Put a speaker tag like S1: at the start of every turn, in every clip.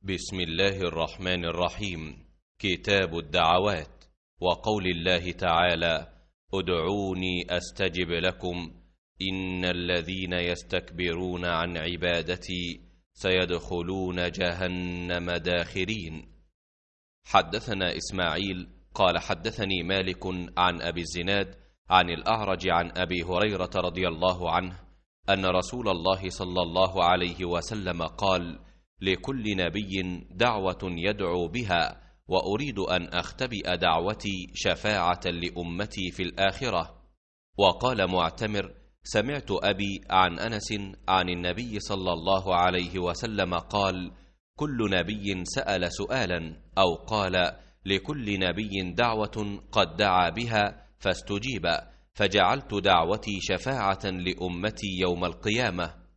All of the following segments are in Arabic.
S1: بسم الله الرحمن الرحيم. كتاب الدعوات. وقول الله تعالى: ادعوني أستجب لكم إن الذين يستكبرون عن عبادتي سيدخلون جهنم داخرين. حدثنا إسماعيل قال حدثني مالك عن أبي الزناد عن الأعرج عن أبي هريرة رضي الله عنه أن رسول الله صلى الله عليه وسلم قال: لكل نبي دعوة يدعو بها، وأريد أن أختبئ دعوتي شفاعة لأمتي في الآخرة. وقال معتمر: سمعت أبي عن أنس عن النبي صلى الله عليه وسلم قال: كل نبي سأل سؤالا، أو قال: لكل نبي دعوة قد دعا بها فاستجيب، فجعلت دعوتي شفاعة لأمتي يوم القيامة.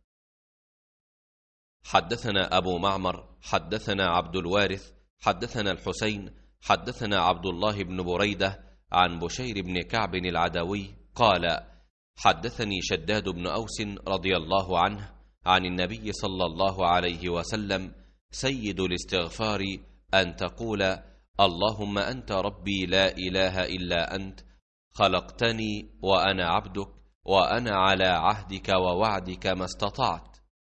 S1: حدثنا أبو معمر حدثنا عبد الوارث حدثنا الحسين حدثنا عبد الله بن بريدة عن بشير بن كعب العدوي قال: حدثني شداد بن أوس رضي الله عنه عن النبي صلى الله عليه وسلم: سيد الاستغفار أن تقول: اللهم أنت ربي لا إله إلا أنت، خلقتني وأنا عبدك، وأنا على عهدك ووعدك ما استطعت،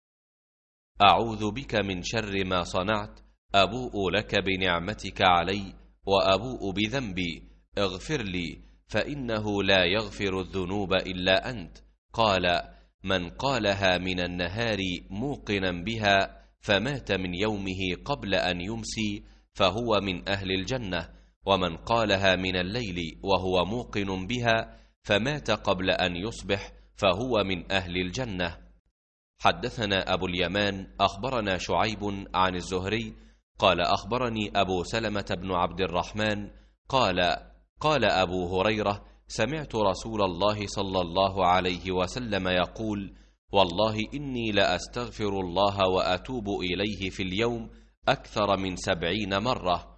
S1: أعوذ بك من شر ما صنعت، أبوء لك بنعمتك علي وأبوء بذنبي، اغفر لي فإنه لا يغفر الذنوب إلا أنت. قال: من قالها من النهار موقنا بها فمات من يومه قبل أن يمسي فهو من أهل الجنة، ومن قالها من الليل وهو موقن بها فمات قبل أن يصبح فهو من أهل الجنة. حدثنا أبو اليمان أخبرنا شعيب عن الزهري قال: أخبرني أبو سلمة بن عبد الرحمن قال أبو هريرة: سمعت رسول الله صلى الله عليه وسلم يقول: والله إني لأستغفر الله وأتوب إليه في اليوم أكثر من 70 مرة.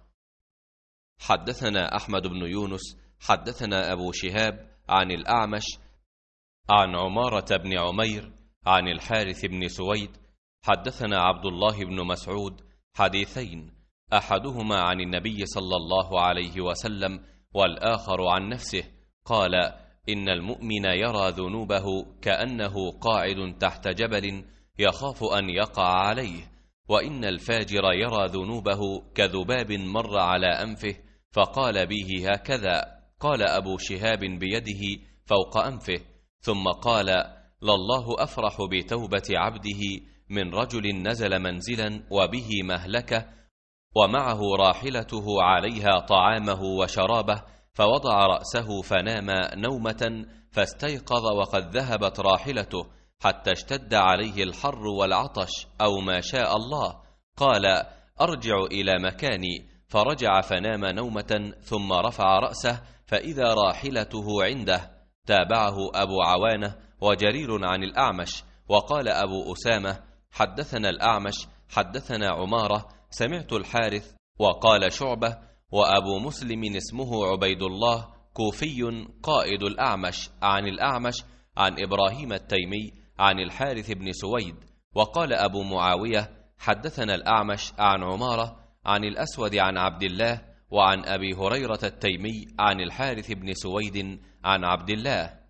S1: حدثنا أحمد بن يونس حدثنا أبو شهاب عن الأعمش عن عمارة بن عمير عن الحارث بن سويد حدثنا عبد الله بن مسعود حديثين، أحدهما عن النبي صلى الله عليه وسلم والآخر عن نفسه، قال: إن المؤمن يرى ذنوبه كأنه قاعد تحت جبل يخاف أن يقع عليه، وإن الفاجر يرى ذنوبه كذباب مر على أنفه فقال به هكذا. قال أبو شهاب بيده فوق أنفه، ثم قال: لله أفرح بتوبة عبده من رجل نزل منزلا وبه مهلكة ومعه راحلته عليها طعامه وشرابه، فوضع رأسه فنام نومة فاستيقظ وقد ذهبت راحلته حتى اشتد عليه الحر والعطش أو ما شاء الله، قال: أرجع إلى مكاني، فرجع فنام نومة ثم رفع رأسه فإذا راحلته عنده. تابعه أبو عوانة وجرير عن الأعمش. وقال أبو أسامة: حدثنا الأعمش حدثنا عمارة سمعت الحارث. وقال شعبة: وأبو مسلم اسمه عبيد الله كوفي قائد الأعمش عن الأعمش عن إبراهيم التيمي عن الحارث بن سويد. وقال أبو معاوية: حدثنا الأعمش عن عمارة عن الأسود عن عبد الله وعن أبي هريرة التيمي عن الحارث بن سويد عن عبد الله.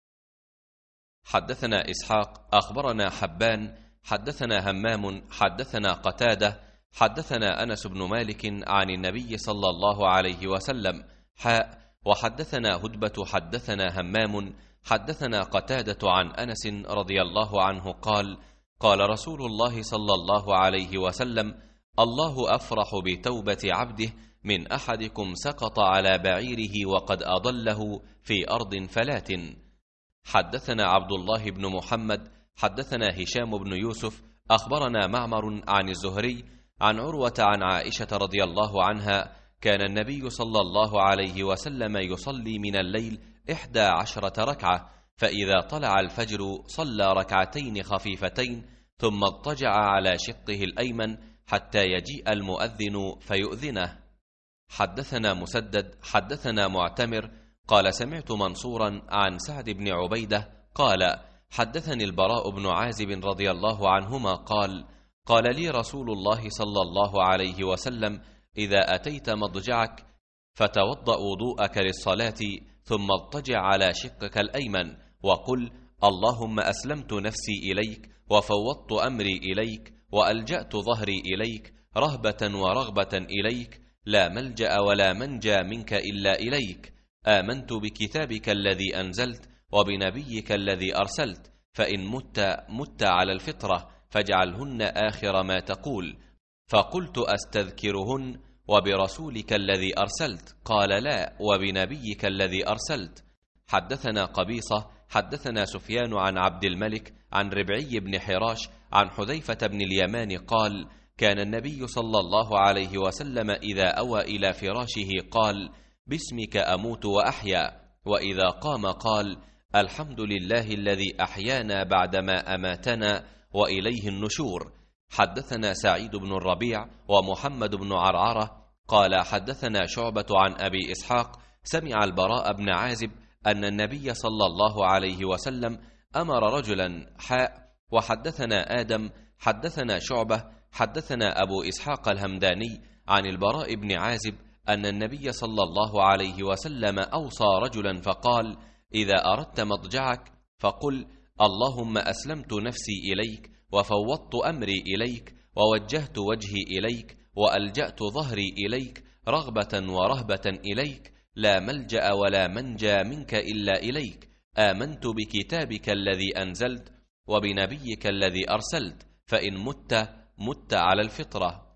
S1: حدثنا إسحاق أخبرنا حبان حدثنا همام حدثنا قتادة حدثنا أنس بن مالك عن النبي صلى الله عليه وسلم وحدثنا هدبة حدثنا همام حدثنا قتادة عن أنس رضي الله عنه قال: قال رسول الله صلى الله عليه وسلم: الله أفرح بتوبة عبده من أحدكم سقط على بعيره وقد أضله في أرض فلات. حدثنا عبد الله بن محمد حدثنا هشام بن يوسف أخبرنا معمر عن الزهري عن عروة عن عائشة رضي الله عنها: كان النبي صلى الله عليه وسلم يصلي من الليل 11 ركعة، فإذا طلع الفجر صلى ركعتين خفيفتين ثم اضطجع على شقه الأيمن حتى يجيء المؤذن فيؤذنه. حدثنا مسدد حدثنا معتمر قال: سمعت منصورا عن سعد بن عبيدة قال: حدثني البراء بن عازب رضي الله عنهما قال: قال لي رسول الله صلى الله عليه وسلم: إذا أتيت مضجعك فتوضأ وضوءك للصلاة، ثم اضطجع على شقك الأيمن وقل: اللهم أسلمت نفسي إليك وفوضت أمري إليك وألجأت ظهري إليك رهبة ورغبة إليك، لا ملجأ ولا منجى منك إلا إليك. آمنت بكتابك الذي أنزلت وبنبيك الذي أرسلت، فإن مت على الفطرة فاجعلهن آخر ما تقول. فقلت: أستذكرهن وبرسولك الذي أرسلت؟ قال: لا، وبنبيك الذي أرسلت. حدثنا قبيصة حدثنا سفيان عن عبد الملك عن ربعي بن حراش عن حذيفة بن اليمان قال: كان النبي صلى الله عليه وسلم إذا أوى إلى فراشه قال: باسمك أموت وأحيا، وإذا قام قال: الحمد لله الذي أحيانا بعدما أماتنا وإليه النشور. حدثنا سعيد بن الربيع ومحمد بن عرعرة قال: حدثنا شعبة عن أبي إسحاق سمع البراء بن عازب أن النبي صلى الله عليه وسلم أمر رجلا وحدثنا آدم حدثنا شعبة حدثنا أبو إسحاق الهمداني عن البراء بن عازب أن النبي صلى الله عليه وسلم أوصى رجلا فقال: إذا أردت مضجعك فقل: اللهم أسلمت نفسي إليك وفوضت أمري إليك ووجهت وجهي إليك وألجأت ظهري إليك رغبة ورهبة إليك، لا ملجأ ولا منجى منك إلا إليك. آمنت بكتابك الذي أنزلت وبنبيك الذي أرسلت، فإن مت على الفطرة.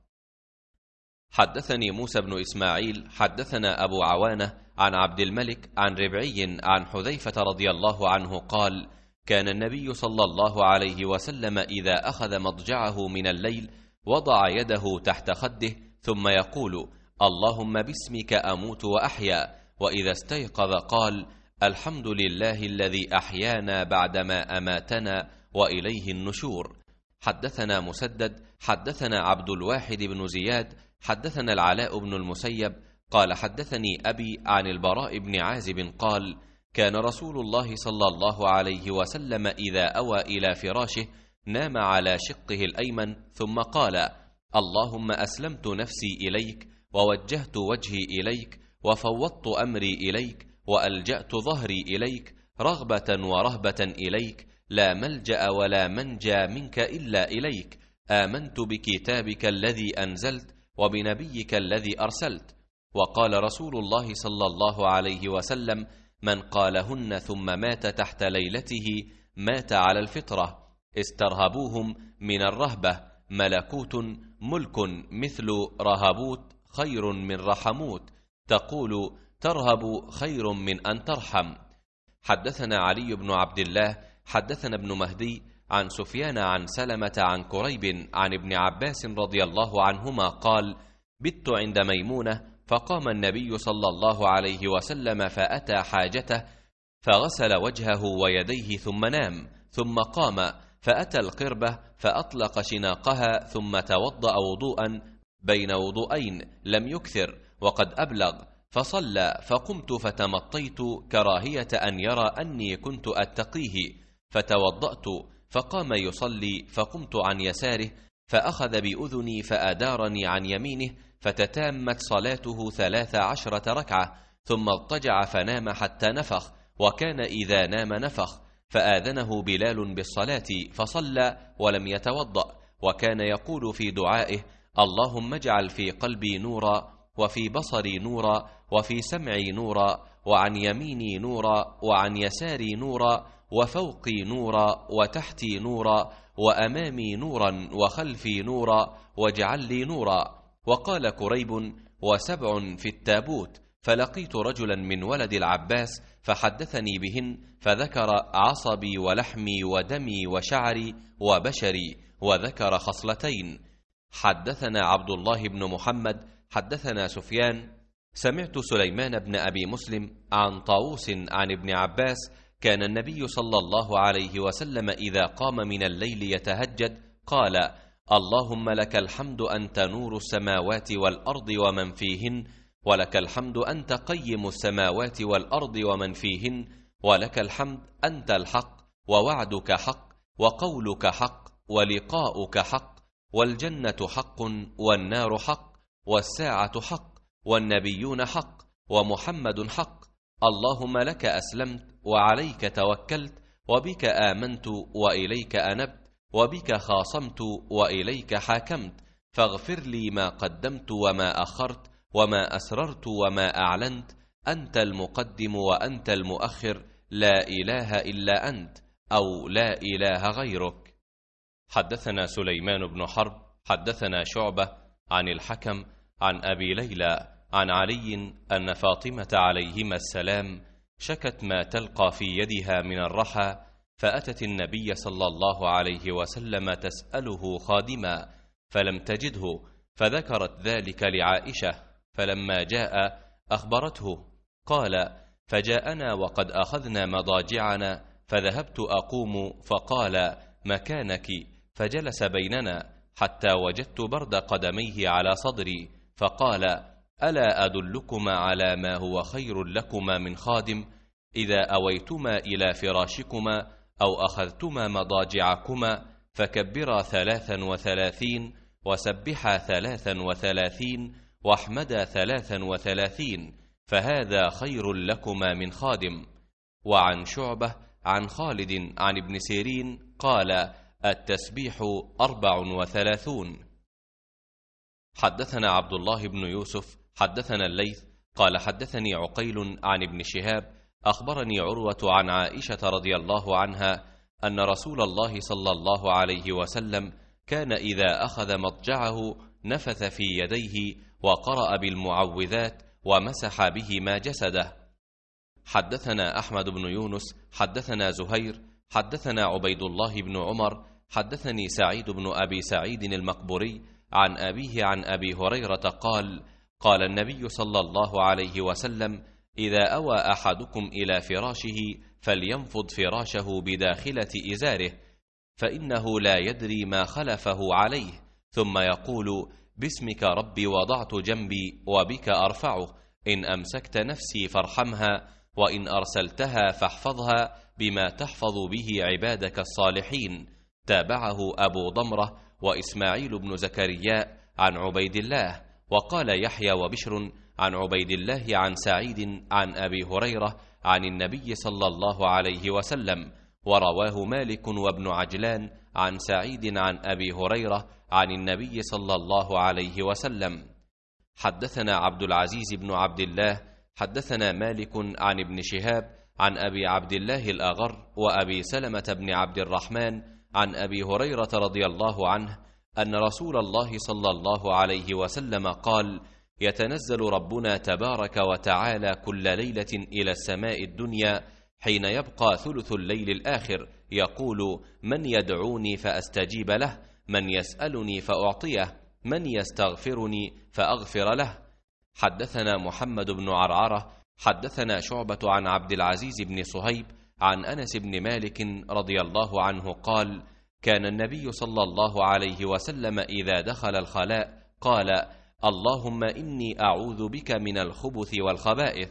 S1: حدثني موسى بن إسماعيل حدثنا أبو عوانة عن عبد الملك عن ربعي عن حذيفة رضي الله عنه قال: كان النبي صلى الله عليه وسلم إذا أخذ مضجعه من الليل وضع يده تحت خده ثم يقول: اللهم باسمك أموت وأحيا، وإذا استيقظ قال: الحمد لله الذي أحيانا بعدما أماتنا وإليه النشور. حدثنا مسدد حدثنا عبد الواحد بن زياد حدثنا العلاء بن المسيب قال: حدثني أبي عن البراء بن عازب قال: كان رسول الله صلى الله عليه وسلم إذا أوى إلى فراشه نام على شقه الأيمن ثم قال: اللهم أسلمت نفسي إليك ووجهت وجهي إليك وفوضت أمري إليك وألجأت ظهري إليك رغبة ورهبة إليك، لا ملجأ ولا منجى منك إلا إليك. آمنت بكتابك الذي أنزلت وبنبيك الذي أرسلت. وقال رسول الله صلى الله عليه وسلم: من قالهن ثم مات تحت ليلته مات على الفطرة. استرهبوهم من الرهبة، ملكوت ملك مثل رهبوت خير من رحموت، تقول ترهب خير من أن ترحم. حدثنا علي بن عبد الله حدثنا ابن مهدي عن سفيان عن سلمة عن كريب عن ابن عباس رضي الله عنهما قال: بت عند ميمونة فقام النبي صلى الله عليه وسلم فأتى حاجته فغسل وجهه ويديه ثم نام، ثم قام فأتى القربة فأطلق شناقها ثم توضأ وضوءا بين وضوءين لم يكثر وقد أبلغ، فصلى، فقمت فتمطيت كراهية أن يرى أني كنت أتقيه، فتوضأت فقام يصلي، فقمت عن يساره فأخذ بأذني فأدارني عن يمينه، فتتامت صلاته 13 ركعة، ثم اضطجع فنام حتى نفخ، وكان إذا نام نفخ، فآذنه بلال بالصلاة فصلى ولم يتوضأ، وكان يقول في دعائه: اللهم اجعل في قلبي نورا وفي بصري نورا وفي سمعي نورا وعن يميني نورا وعن يساري نورا وفوقي نورا وتحتي نورا وأمامي نورا وخلفي نورا واجعل لي نورا. وقال كريب: وسبع في التابوت، فلقيت رجلا من ولد العباس فحدثني بهن، فذكر عصبي ولحمي ودمي وشعري وبشري، وذكر خصلتين. حدثنا عبد الله بن محمد حدثنا سفيان سمعت سليمان بن أبي مسلم عن طاووس عن ابن عباس: كان النبي صلى الله عليه وسلم إذا قام من الليل يتهجد قال: اللهم لك الحمد أنت نور السماوات والأرض ومن فيهن، ولك الحمد أنت قيم السماوات والأرض ومن فيهن، ولك الحمد أنت الحق، ووعدك حق، وقولك حق، ولقاؤك حق، والجنة حق والنار حق والساعة حق والنبيون حق ومحمد حق. اللهم لك أسلمت وعليك توكلت وبك آمنت وإليك أنبت وبك خاصمت وإليك حاكمت، فاغفر لي ما قدمت وما أخرت وما أسررت وما أعلنت، أنت المقدم وأنت المؤخر، لا إله إلا أنت، أو لا إله غيرك. حدثنا سليمان بن حرب حدثنا شعبة عن الحكم عن أبي ليلى عن علي أن فاطمة عليهما السلام شكت ما تلقى في يدها من الرحى، فأتت النبي صلى الله عليه وسلم تسأله خادما فلم تجده، فذكرت ذلك لعائشة، فلما جاء أخبرته. قال: فجاءنا وقد أخذنا مضاجعنا، فذهبت أقوم فقال: مكانك، فجلس بيننا حتى وجدت برد قدميه على صدري، فقال: ألا أدلكما على ما هو خير لكما من خادم؟ إذا أويتما إلى فراشكما أو أخذتما مضاجعكما فكبرا 33 وسبحا 33 واحمدا 33، فهذا خير لكما من خادم. وعن شعبة عن خالد عن ابن سيرين قال: التسبيح 34. حدثنا عبد الله بن يوسف حدثنا الليث قال: حدثني عقيل عن ابن شهاب أخبرني عروة عن عائشة رضي الله عنها أن رسول الله صلى الله عليه وسلم كان إذا أخذ مضجعه نفث في يديه وقرأ بالمعوذات ومسح بهما جسده. حدثنا أحمد بن يونس حدثنا زهير حدثنا عبيد الله بن عمر حدثني سعيد بن أبي سعيد المقبوري عن أبيه عن أبي هريرة قال: قال النبي صلى الله عليه وسلم: إذا أوى أحدكم إلى فراشه فلينفض فراشه بداخلة إزاره، فإنه لا يدري ما خلفه عليه، ثم يقول: باسمك ربي وضعت جنبي وبك أرفعه، إن أمسكت نفسي فارحمها، وإن أرسلتها فاحفظها بما تحفظ به عبادك الصالحين. تابعه أبو ضمرة وإسماعيل بن زكريا عن عبيد الله. وقال يحيى وبشر عن عبيد الله عن سعيد عن أبي هريرة عن النبي صلى الله عليه وسلم، ورواه مالك وابن عجلان عن سعيد عن أبي هريرة عن النبي صلى الله عليه وسلم. حدثنا عبد العزيز بن عبد الله حدثنا مالك عن ابن شهاب عن أبي عبد الله الأغر وأبي سلمة بن عبد الرحمن عن أبي هريرة رضي الله عنه أن رسول الله صلى الله عليه وسلم قال: يتنزل ربنا تبارك وتعالى كل ليلة إلى السماء الدنيا حين يبقى ثلث الليل الآخر، يقول: من يدعوني فأستجيب له، من يسألني فأعطيه، من يستغفرني فأغفر له. حدثنا محمد بن عرعرة حدثنا شعبة عن عبد العزيز بن صهيب عن أنس بن مالك رضي الله عنه قال: كان النبي صلى الله عليه وسلم إذا دخل الخلاء قال: اللهم إني أعوذ بك من الخبث والخبائث.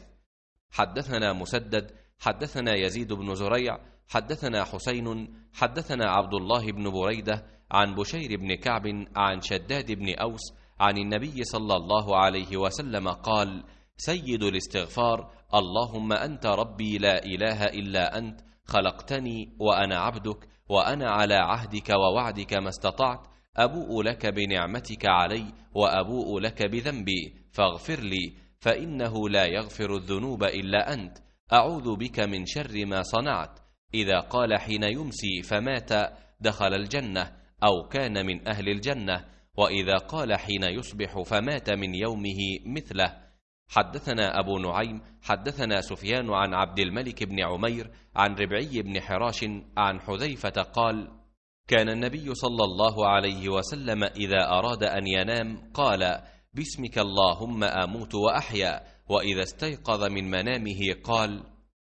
S1: حدثنا مسدد حدثنا يزيد بن زريع حدثنا حسين حدثنا عبد الله بن بريدة عن بشير بن كعب عن شداد بن أوس عن النبي صلى الله عليه وسلم قال: سيد الاستغفار: اللهم أنت ربي لا إله إلا أنت، خلقتني وأنا عبدك، وأنا على عهدك ووعدك ما استطعت، أبوء لك بنعمتك علي وأبوء لك بذنبي، فاغفر لي، فإنه لا يغفر الذنوب إلا أنت، أعوذ بك من شر ما صنعت. إذا قال حين يمسي فمات دخل الجنة أو كان من أهل الجنة، وإذا قال حين يصبح فمات من يومه مثله. حدثنا أبو نعيم حدثنا سفيان عن عبد الملك بن عمير عن ربعي بن حراش عن حذيفة قال: كان النبي صلى الله عليه وسلم إذا أراد أن ينام قال: باسمك اللهم أموت وأحيا، وإذا استيقظ من منامه قال: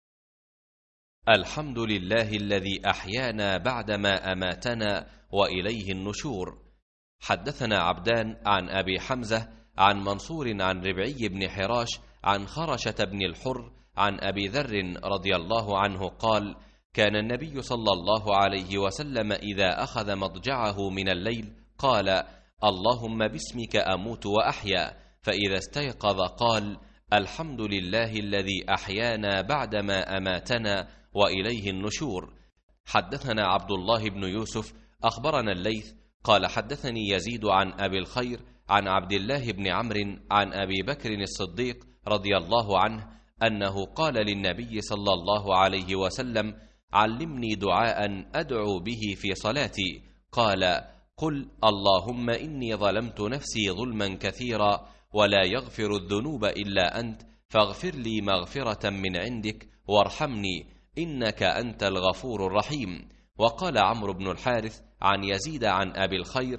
S1: الحمد لله الذي أحيانا بعدما أماتنا وإليه النشور. حدثنا عبدان عن أبي حمزة عن منصور عن ربعي بن حراش عن خرشة بن الحر عن أبي ذر رضي الله عنه قال: كان النبي صلى الله عليه وسلم إذا أخذ مضجعه من الليل قال: اللهم باسمك أموت وأحيا. فإذا استيقظ قال: الحمد لله الذي أحيانا بعدما أماتنا وإليه النشور. حدثنا عبد الله بن يوسف أخبرنا الليث قال: حدثني يزيد عن أبي الخير عن عبد الله بن عمرو عن أبي بكر الصديق رضي الله عنه أنه قال للنبي صلى الله عليه وسلم: علمني دعاء أدعو به في صلاتي. قال: قل اللهم إني ظلمت نفسي ظلما كثيرا ولا يغفر الذنوب إلا أنت فاغفر لي مغفرة من عندك وارحمني إنك أنت الغفور الرحيم. وقال عمرو بن الحارث عن يزيد عن أبي الخير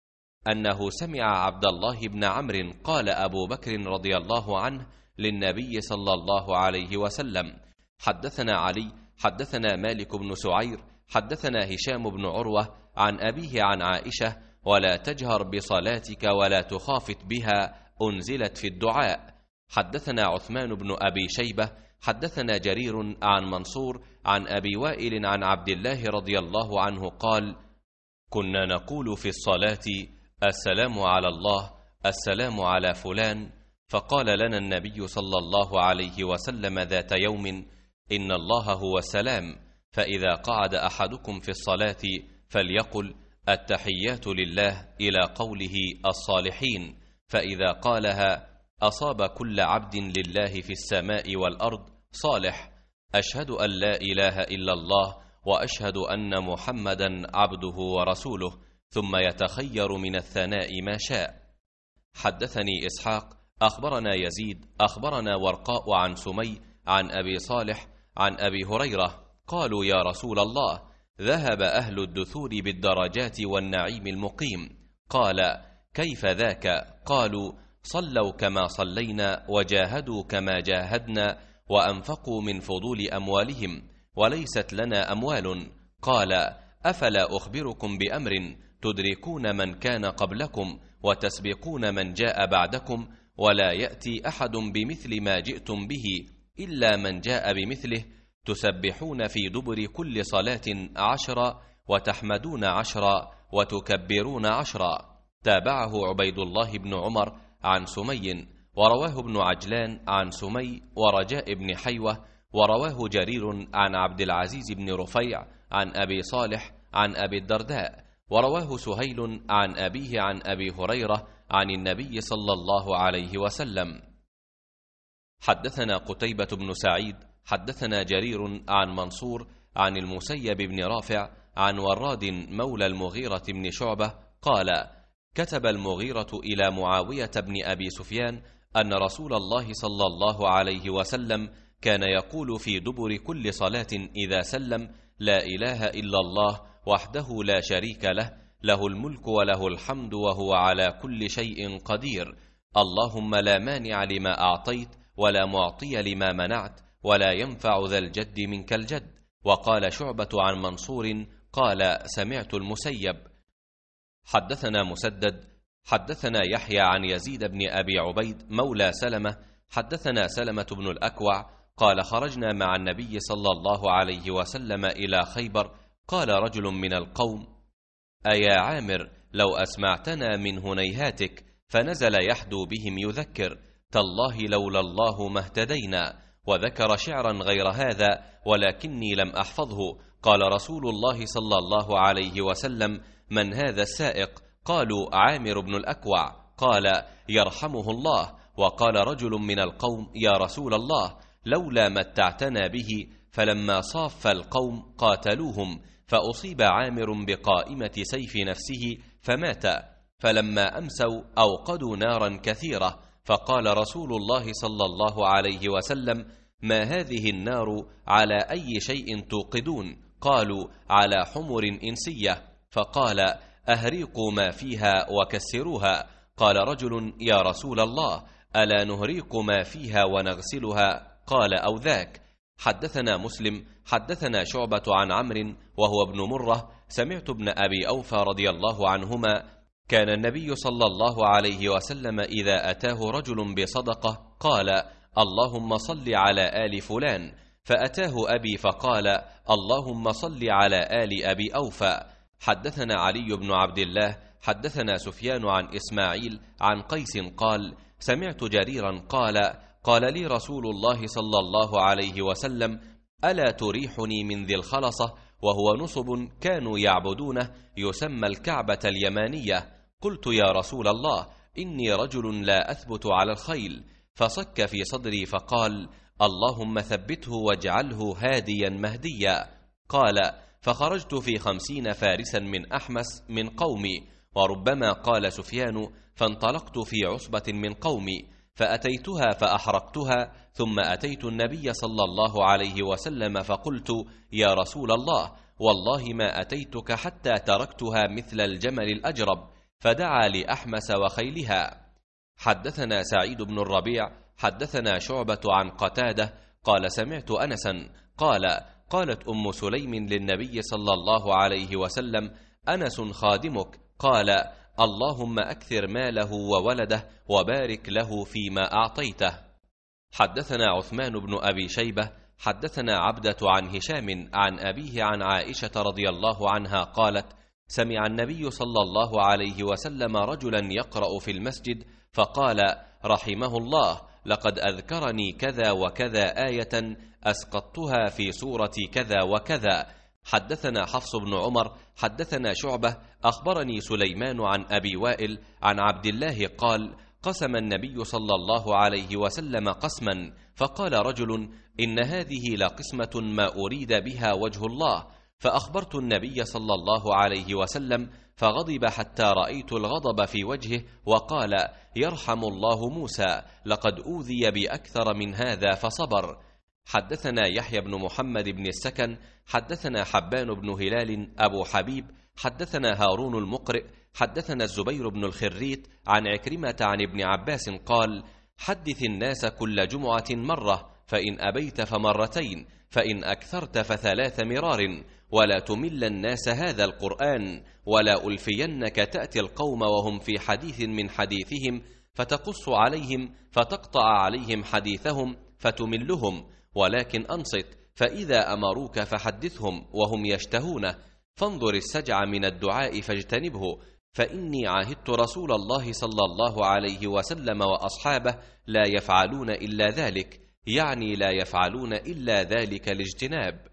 S1: أنه سمع عبد الله بن عمرو قال: أبو بكر رضي الله عنه للنبي صلى الله عليه وسلم: حدثنا علي حدثنا مالك بن سعير حدثنا هشام بن عروة عن أبيه عن عائشة: ولا تجهر بصلاتك ولا تخافت بها أنزلت في الدعاء. حدثنا عثمان بن أبي شيبة حدثنا جرير عن منصور عن أبي وائل عن عبد الله رضي الله عنه قال: كنا نقول في الصلاة: السلام على الله، السلام على فلان. فقال لنا النبي صلى الله عليه وسلم ذات يوم: إن الله هو السلام، فإذا قعد أحدكم في الصلاة فليقل: التحيات لله إلى قوله الصالحين، فإذا قالها أصاب كل عبد لله في السماء والأرض صالح. أشهد أن لا إله إلا الله وأشهد أن محمدا عبده ورسوله، ثم يتخير من الثناء ما شاء. حدثني إسحاق أخبرنا يزيد أخبرنا ورقاء عن سمي عن أبي صالح عن أبي هريرة قالوا: يا رسول الله، ذهب أهل الدثور بالدرجات والنعيم المقيم. قال: كيف ذاك؟ قالوا: صلوا كما صلينا وجاهدوا كما جاهدنا وأنفقوا من فضول أموالهم وليست لنا أموال. قال: أفلا أخبركم بأمر تدركون من كان قبلكم وتسبقون من جاء بعدكم، ولا يأتي أحد بمثل ما جئتم به إلا من جاء بمثله، تسبحون في دبر كل صلاة 10 وتحمدون 10 وتكبرون 10. تابعه عبيد الله بن عمر عن سمي، ورواه ابن عجلان عن سمي ورجاء بن حيوة، ورواه جرير عن عبد العزيز بن رفيع عن أبي صالح عن أبي الدرداء، ورواه سهيل عن أبيه عن أبي هريرة عن النبي صلى الله عليه وسلم. حدثنا قتيبة بن سعيد حدثنا جرير عن منصور عن المسيب بن رافع عن وراد مولى المغيرة بن شعبة قال: كتب المغيرة إلى معاوية بن أبي سفيان أن رسول الله صلى الله عليه وسلم كان يقول في دبر كل صلاة إذا سلم: لا إله إلا الله وحده لا شريك له، له الملك وله الحمد وهو على كل شيء قدير، اللهم لا مانع لما أعطيت ولا معطي لما منعت ولا ينفع ذا الجد منك الجد. وقال شعبة عن منصور قال: سمعت المسيب. حدثنا مسدد حدثنا يحيى عن يزيد بن أبي عبيد مولى سلمة حدثنا سلمة بن الأكوع قال: خرجنا مع النبي صلى الله عليه وسلم إلى خيبر. قال رجل من القوم: أيا عامر، لو أسمعتنا من هنيهاتك. فنزل يحدو بهم يذكر: تالله لولا الله ما اهتدينا. وذكر شعرا غير هذا ولكني لم أحفظه. قال رسول الله صلى الله عليه وسلم: من هذا السائق؟ قالوا: عامر بن الأكوع. قال: يرحمه الله. وقال رجل من القوم: يا رسول الله، لولا متعتنا به. فلما صاف القوم قاتلوهم، فأصيب عامر بقائمة سيف نفسه فمات. فلما أمسوا أوقدوا نارا كثيرة، فقال رسول الله صلى الله عليه وسلم: ما هذه النار؟ على أي شيء توقدون؟ قالوا: على حمر إنسية. فقال: أهريقوا ما فيها وكسروها. قال رجل: يا رسول الله، ألا نهريق ما فيها ونغسلها؟ قال: أو ذاك. حدثنا مسلم حدثنا شعبة عن عمرو وهو ابن مرة سمعت ابن أبي أوفى رضي الله عنهما: كان النبي صلى الله عليه وسلم إذا أتاه رجل بصدقة قال: اللهم صل على آل فلان. فأتاه أبي فقال: اللهم صل على آل أبي أوفى. حدثنا علي بن عبد الله حدثنا سفيان عن إسماعيل عن قيس قال: سمعت جريرا قال لي رسول الله صلى الله عليه وسلم: ألا تريحني من ذي الخلصة، وهو نصب كانوا يعبدونه يسمى الكعبة اليمانية. قلت: يا رسول الله، إني رجل لا أثبت على الخيل. فصك في صدري فقال: اللهم ثبته واجعله هاديا مهديا. قال: فخرجت في 50 فارسا من أحمس من قومي. وربما قال سفيان: فانطلقت في عصبة من قومي فأتيتها فأحرقتها، ثم أتيت النبي صلى الله عليه وسلم فقلت: يا رسول الله، والله ما أتيتك حتى تركتها مثل الجمل الأجرب. فدعا لأحمس وخيلها. حدثنا سعيد بن الربيع حدثنا شعبة عن قتادة قال: سمعت أنسا قالت أم سليم للنبي صلى الله عليه وسلم: أنس خادمك. قال: اللهم أكثر ماله وولده وبارك له فيما أعطيته. حدثنا عثمان بن أبي شيبة حدثنا عبدة عن هشام عن أبيه عن عائشة رضي الله عنها قالت: سمع النبي صلى الله عليه وسلم رجلا يقرأ في المسجد فقال: رحمه الله، لقد أذكرني كذا وكذا آية أسقطتها في سورة كذا وكذا. حدثنا حفص بن عمر حدثنا شعبة أخبرني سليمان عن أبي وائل عن عبد الله قال: قسم النبي صلى الله عليه وسلم قسما، فقال رجل: إن هذه لقسمة ما أريد بها وجه الله. فأخبرت النبي صلى الله عليه وسلم فغضب حتى رأيت الغضب في وجهه، وقال: يرحم الله موسى، لقد أوذي بأكثر من هذا فصبر. حدثنا يحيى بن محمد بن السكن حدثنا حبان بن هلال أبو حبيب حدثنا هارون المقرئ حدثنا الزبير بن الخريت عن عكرمة عن ابن عباس قال: حدث الناس كل جمعة مرة، فإن أبيت فمرتين، فإن أكثرت ف3 مرار، ولا تمل الناس هذا القرآن، ولا ألفينك تأتي القوم وهم في حديث من حديثهم فتقص عليهم فتقطع عليهم حديثهم فتملهم، ولكن أنصت، فإذا أمروك فحدثهم وهم يشتهونه، فانظر السجع من الدعاء فاجتنبه، فإني عاهدت رسول الله صلى الله عليه وسلم وأصحابه لا يفعلون إلا ذلك، يعني لا يفعلون إلا ذلك الاجتناب.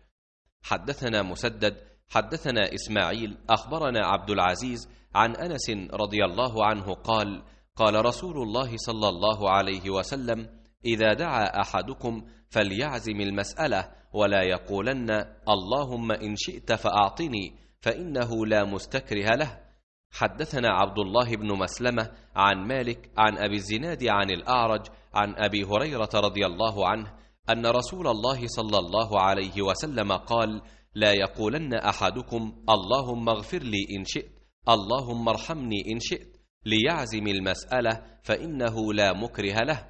S1: حدثنا مسدد حدثنا إسماعيل أخبرنا عبد العزيز عن أنس رضي الله عنه قال: قال رسول الله صلى الله عليه وسلم: إذا دعا أحدكم فليعزم المسألة، ولا يقولن اللهم إن شئت فأعطني، فإنه لا مستكره له. حدثنا عبد الله بن مسلمة عن مالك عن أبي الزناد عن الأعرج عن أبي هريرة رضي الله عنه أن رسول الله صلى الله عليه وسلم قال: لا يقولن أحدكم اللهم اغفر لي إن شئت، اللهم ارحمني إن شئت، ليعزم المسألة، فإنه لا مكره له.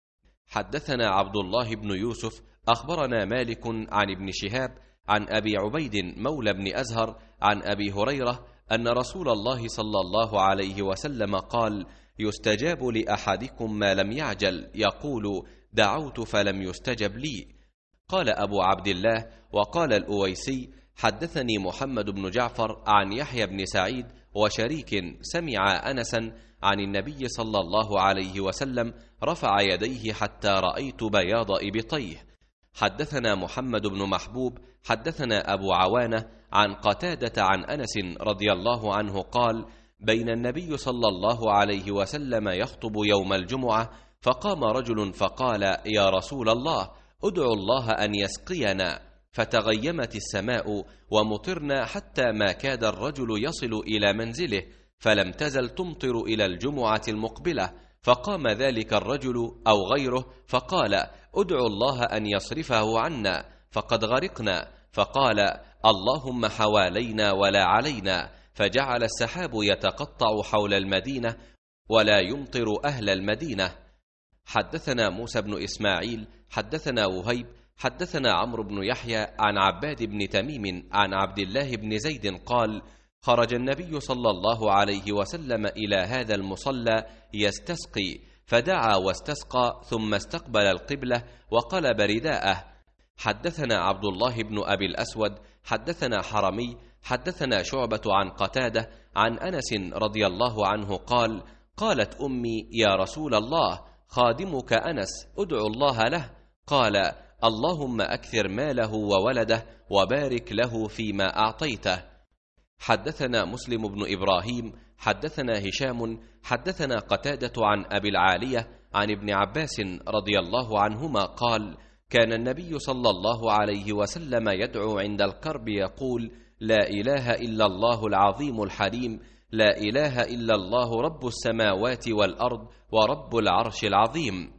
S1: حدثنا عبد الله بن يوسف أخبرنا مالك عن ابن شهاب عن أبي عبيد مولى بن أزهر عن أبي هريرة أن رسول الله صلى الله عليه وسلم قال: يستجاب لأحدكم ما لم يعجل، يقول: دعوت فلم يستجب لي. قال أبو عبد الله وقال الأويسي: حدثني محمد بن جعفر عن يحيى بن سعيد وشريك سمع أنسا عن النبي صلى الله عليه وسلم رفع يديه حتى رأيت بياض إبطيه. حدثنا محمد بن محبوب حدثنا أبو عوانة عن قتادة عن أنس رضي الله عنه قال: بين النبي صلى الله عليه وسلم يخطب يوم الجمعة، فقام رجل فقال: يا رسول الله، ادعو الله أن يسقينا. فتغيمت السماء ومطرنا حتى ما كاد الرجل يصل إلى منزله، فلم تزل تمطر إلى الجمعة المقبلة. فقام ذلك الرجل أو غيره فقال: ادعو الله أن يصرفه عنا فقد غرقنا. فقال: اللهم حوالينا ولا علينا. فجعل السحاب يتقطع حول المدينة ولا يمطر أهل المدينة. حدثنا موسى بن إسماعيل حدثنا وهيب حدثنا عمرو بن يحيى عن عباد بن تميم عن عبد الله بن زيد قال: خرج النبي صلى الله عليه وسلم إلى هذا المصلى يستسقي، فدعا واستسقى، ثم استقبل القبلة وقلب رداءه. حدثنا عبد الله بن أبي الأسود حدثنا حرمي حدثنا شعبة عن قتادة عن أنس رضي الله عنه قال: قالت أمي: يا رسول الله، خادمك أنس ادعو الله له. قال: اللهم أكثر ماله وولده وبارك له فيما أعطيته. حدثنا مسلم بن إبراهيم حدثنا هشام حدثنا قتادة عن أبي العالية عن ابن عباس رضي الله عنهما قال: كان النبي صلى الله عليه وسلم يدعو عند الكرب يقول: لا إله إلا الله العظيم الحليم، لا إله إلا الله رب السماوات والأرض ورب العرش العظيم.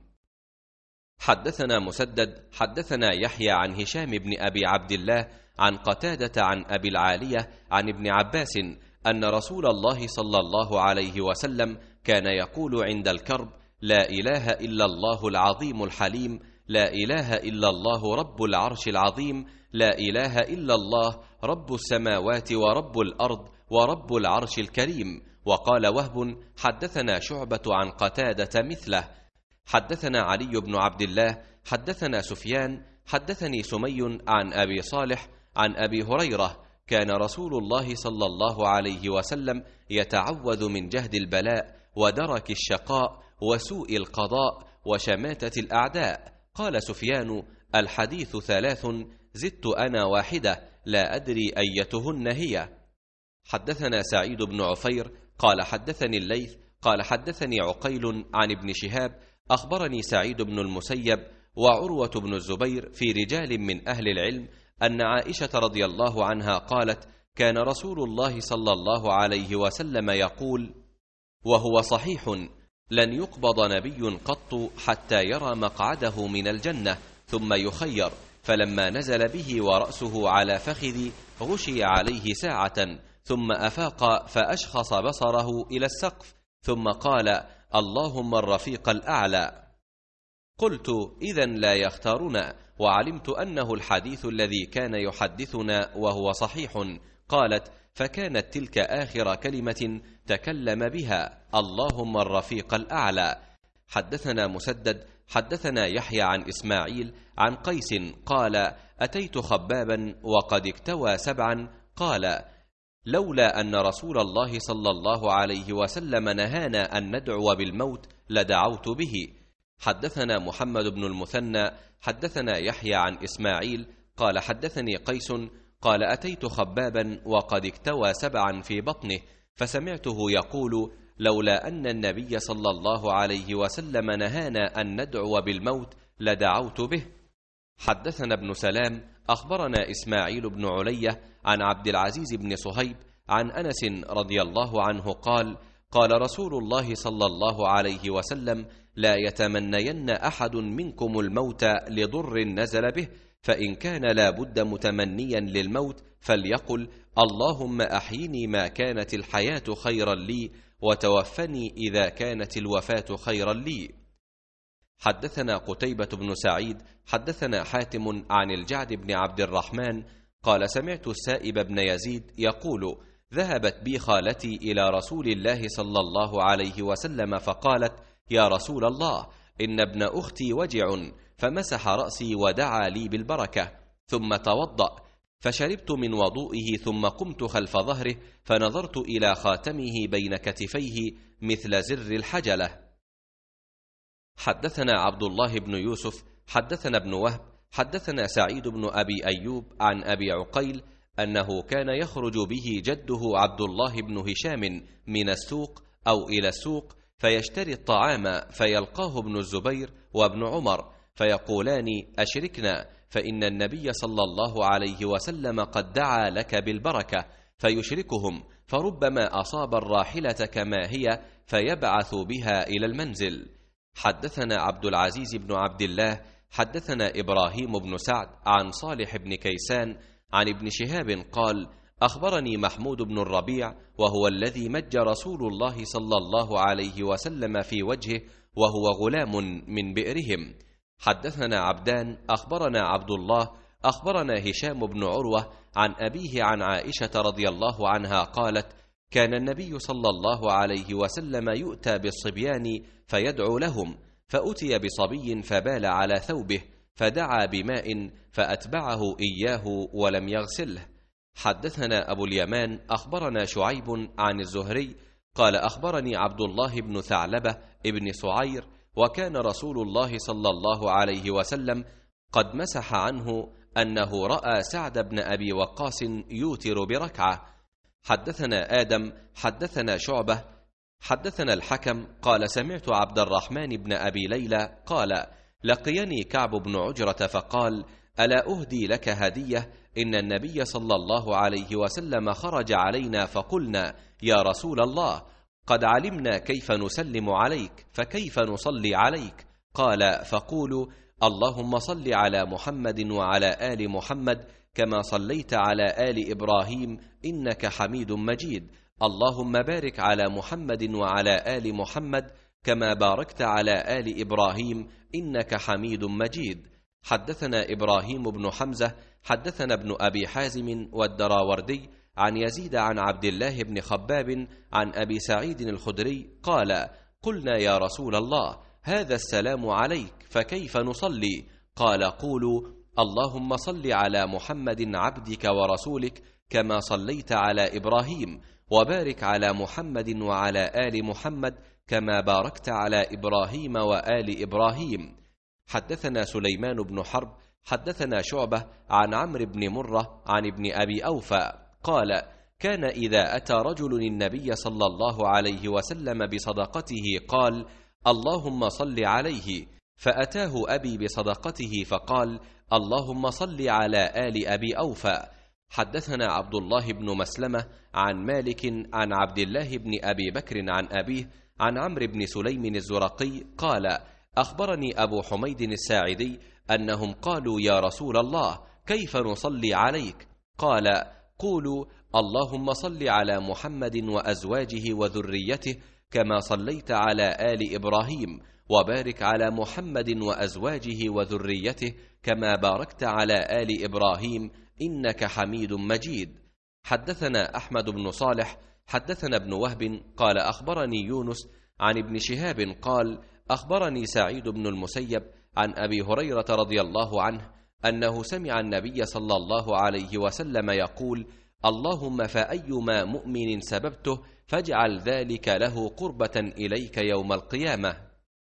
S1: حدثنا مسدد حدثنا يحيى عن هشام بن أبي عبد الله عن قتادة عن أبي العالية عن ابن عباس أن رسول الله صلى الله عليه وسلم كان يقول عند الكرب: لا إله إلا الله العظيم الحليم، لا إله إلا الله رب العرش العظيم، لا إله إلا الله رب السماوات ورب الأرض ورب العرش الكريم. وقال وهب: حدثنا شعبة عن قتادة مثله. حدثنا علي بن عبد الله حدثنا سفيان حدثني سمي عن أبي صالح عن أبي هريرة: كان رسول الله صلى الله عليه وسلم يتعوذ من جهد البلاء ودرك الشقاء وسوء القضاء وشماتة الأعداء. قال سفيان: الحديث 3، زدت أنا واحدة لا أدري أيتهن هي. حدثنا سعيد بن عفير قال حدثني الليث قال حدثني عقيل عن ابن شهاب أخبرني سعيد بن المسيب وعروة بن الزبير في رجال من أهل العلم أن عائشة رضي الله عنها قالت: كان رسول الله صلى الله عليه وسلم يقول، وهو صحيح: لن يقبض نبي قط حتى يرى مقعده من الجنة ثم يخير، فلما نزل به ورأسه على فخذ غشي عليه ساعة ثم أفاق فأشخص بصره إلى السقف ثم قال: اللهم الرفيق الأعلى. قلت: إذن لا يختارنا، وعلمت أنه الحديث الذي كان يحدثنا وهو صحيح. قالت: فكانت تلك آخر كلمة تكلم بها، اللهم الرفيق الأعلى. حدثنا مسدد حدثنا يحيى عن إسماعيل عن قيس قال: أتيت خبابا وقد اكتوى 7. قال: لولا أن رسول الله صلى الله عليه وسلم نهانا أن ندعو بالموت لدعوت به. حدثنا محمد بن المثنى حدثنا يحيى عن إسماعيل قال حدثني قيس قال: أتيت خبابا وقد اكتوى 7 في بطنه، فسمعته يقول: لولا أن النبي صلى الله عليه وسلم نهانا أن ندعو بالموت لدعوت به. حدثنا ابن سلام أخبرنا إسماعيل بن علية عن عبد العزيز بن صهيب عن أنس رضي الله عنه قال: قال رسول الله صلى الله عليه وسلم: لا يتمنين أحد منكم الموت لضر نزل به، فإن كان لا بد متمنيا للموت فليقل: اللهم أحيني ما كانت الحياة خيرا لي، وتوفني إذا كانت الوفاة خيرا لي. حدثنا قتيبة بن سعيد حدثنا حاتم عن الجعد بن عبد الرحمن قال: سمعت السائب بن يزيد يقول: ذهبت بي خالتي إلى رسول الله صلى الله عليه وسلم فقالت: يا رسول الله، إن ابن أختي وجع، فمسح رأسي ودعا لي بالبركة، ثم توضأ، فشربت من وضوئه ثم قمت خلف ظهره فنظرت إلى خاتمه بين كتفيه مثل زر الحجلة. حدثنا عبد الله بن يوسف حدثنا ابن وهب حدثنا سعيد بن أبي أيوب عن أبي عقيل أنه كان يخرج به جده عبد الله بن هشام من السوق أو إلى السوق فيشتري الطعام، فيلقاه ابن الزبير وابن عمر فيقولان: أشركنا، فإن النبي صلى الله عليه وسلم قد دعا لك بالبركة، فيشركهم، فربما أصاب الراحلة كما هي فيبعث بها إلى المنزل. حدثنا عبد العزيز بن عبد الله حدثنا إبراهيم بن سعد عن صالح بن كيسان عن ابن شهاب قال: أخبرني محمود بن الربيع وهو الذي مج رسول الله صلى الله عليه وسلم في وجهه وهو غلام من بئرهم. حدثنا عبدان أخبرنا عبد الله أخبرنا هشام بن عروة عن أبيه عن عائشة رضي الله عنها قالت: كان النبي صلى الله عليه وسلم يؤتى بالصبيان فيدعو لهم، فأتي بصبي فبال على ثوبه، فدعا بماء فأتبعه إياه ولم يغسله. حدثنا أبو اليمان أخبرنا شعيب عن الزهري قال أخبرني عبد الله بن ثعلبة ابن سعير وكان رسول الله صلى الله عليه وسلم قد مسح عنه أنه رأى سعد بن أبي وقاص يوتر بركعة. حدثنا آدم حدثنا شعبة حدثنا الحكم قال سمعت عبد الرحمن بن أبي ليلى قال لقيني كعب بن عجرة فقال ألا أهدي لك هدية؟ إن النبي صلى الله عليه وسلم خرج علينا فقلنا يا رسول الله قد علمنا كيف نسلم عليك فكيف نصلي عليك؟ قال فقولوا اللهم صل على محمد وعلى آل محمد كما صليت على آل إبراهيم إنك حميد مجيد، اللهم بارك على محمد وعلى آل محمد كما باركت على آل إبراهيم إنك حميد مجيد. حدثنا إبراهيم بن حمزة حدثنا ابن أبي حازم والدراوردي عن يزيد عن عبد الله بن خباب عن أبي سعيد الخدري قال قلنا يا رسول الله هذا السلام عليك فكيف نصلي؟ قال قولوا اللهم صل على محمد عبدك ورسولك كما صليت على إبراهيم وبارك على محمد وعلى آل محمد كما باركت على إبراهيم وآل إبراهيم. حدثنا سليمان بن حرب حدثنا شعبة عن عمرو بن مرة عن ابن أبي أوفى قال كان إذا أتى رجل النبي صلى الله عليه وسلم بصدقته قال اللهم صل عليه، فأتاه أبي بصدقته فقال اللهم صل على آل أبي أوفى. حدثنا عبد الله بن مسلمة عن مالك عن عبد الله بن أبي بكر عن أبيه عن عمرو بن سليم الزرقي قال أخبرني أبو حميد الساعدي أنهم قالوا يا رسول الله كيف نصلي عليك؟ قال قولوا اللهم صل على محمد وأزواجه وذريته كما صليت على آل إبراهيم وبارك على محمد وأزواجه وذريته كما باركت على آل إبراهيم إنك حميد مجيد. حدثنا أحمد بن صالح حدثنا ابن وهب قال أخبرني يونس عن ابن شهاب قال أخبرني سعيد بن المسيب عن أبي هريرة رضي الله عنه أنه سمع النبي صلى الله عليه وسلم يقول اللهم فأيما مؤمن سببته فاجعل ذلك له قربة إليك يوم القيامة.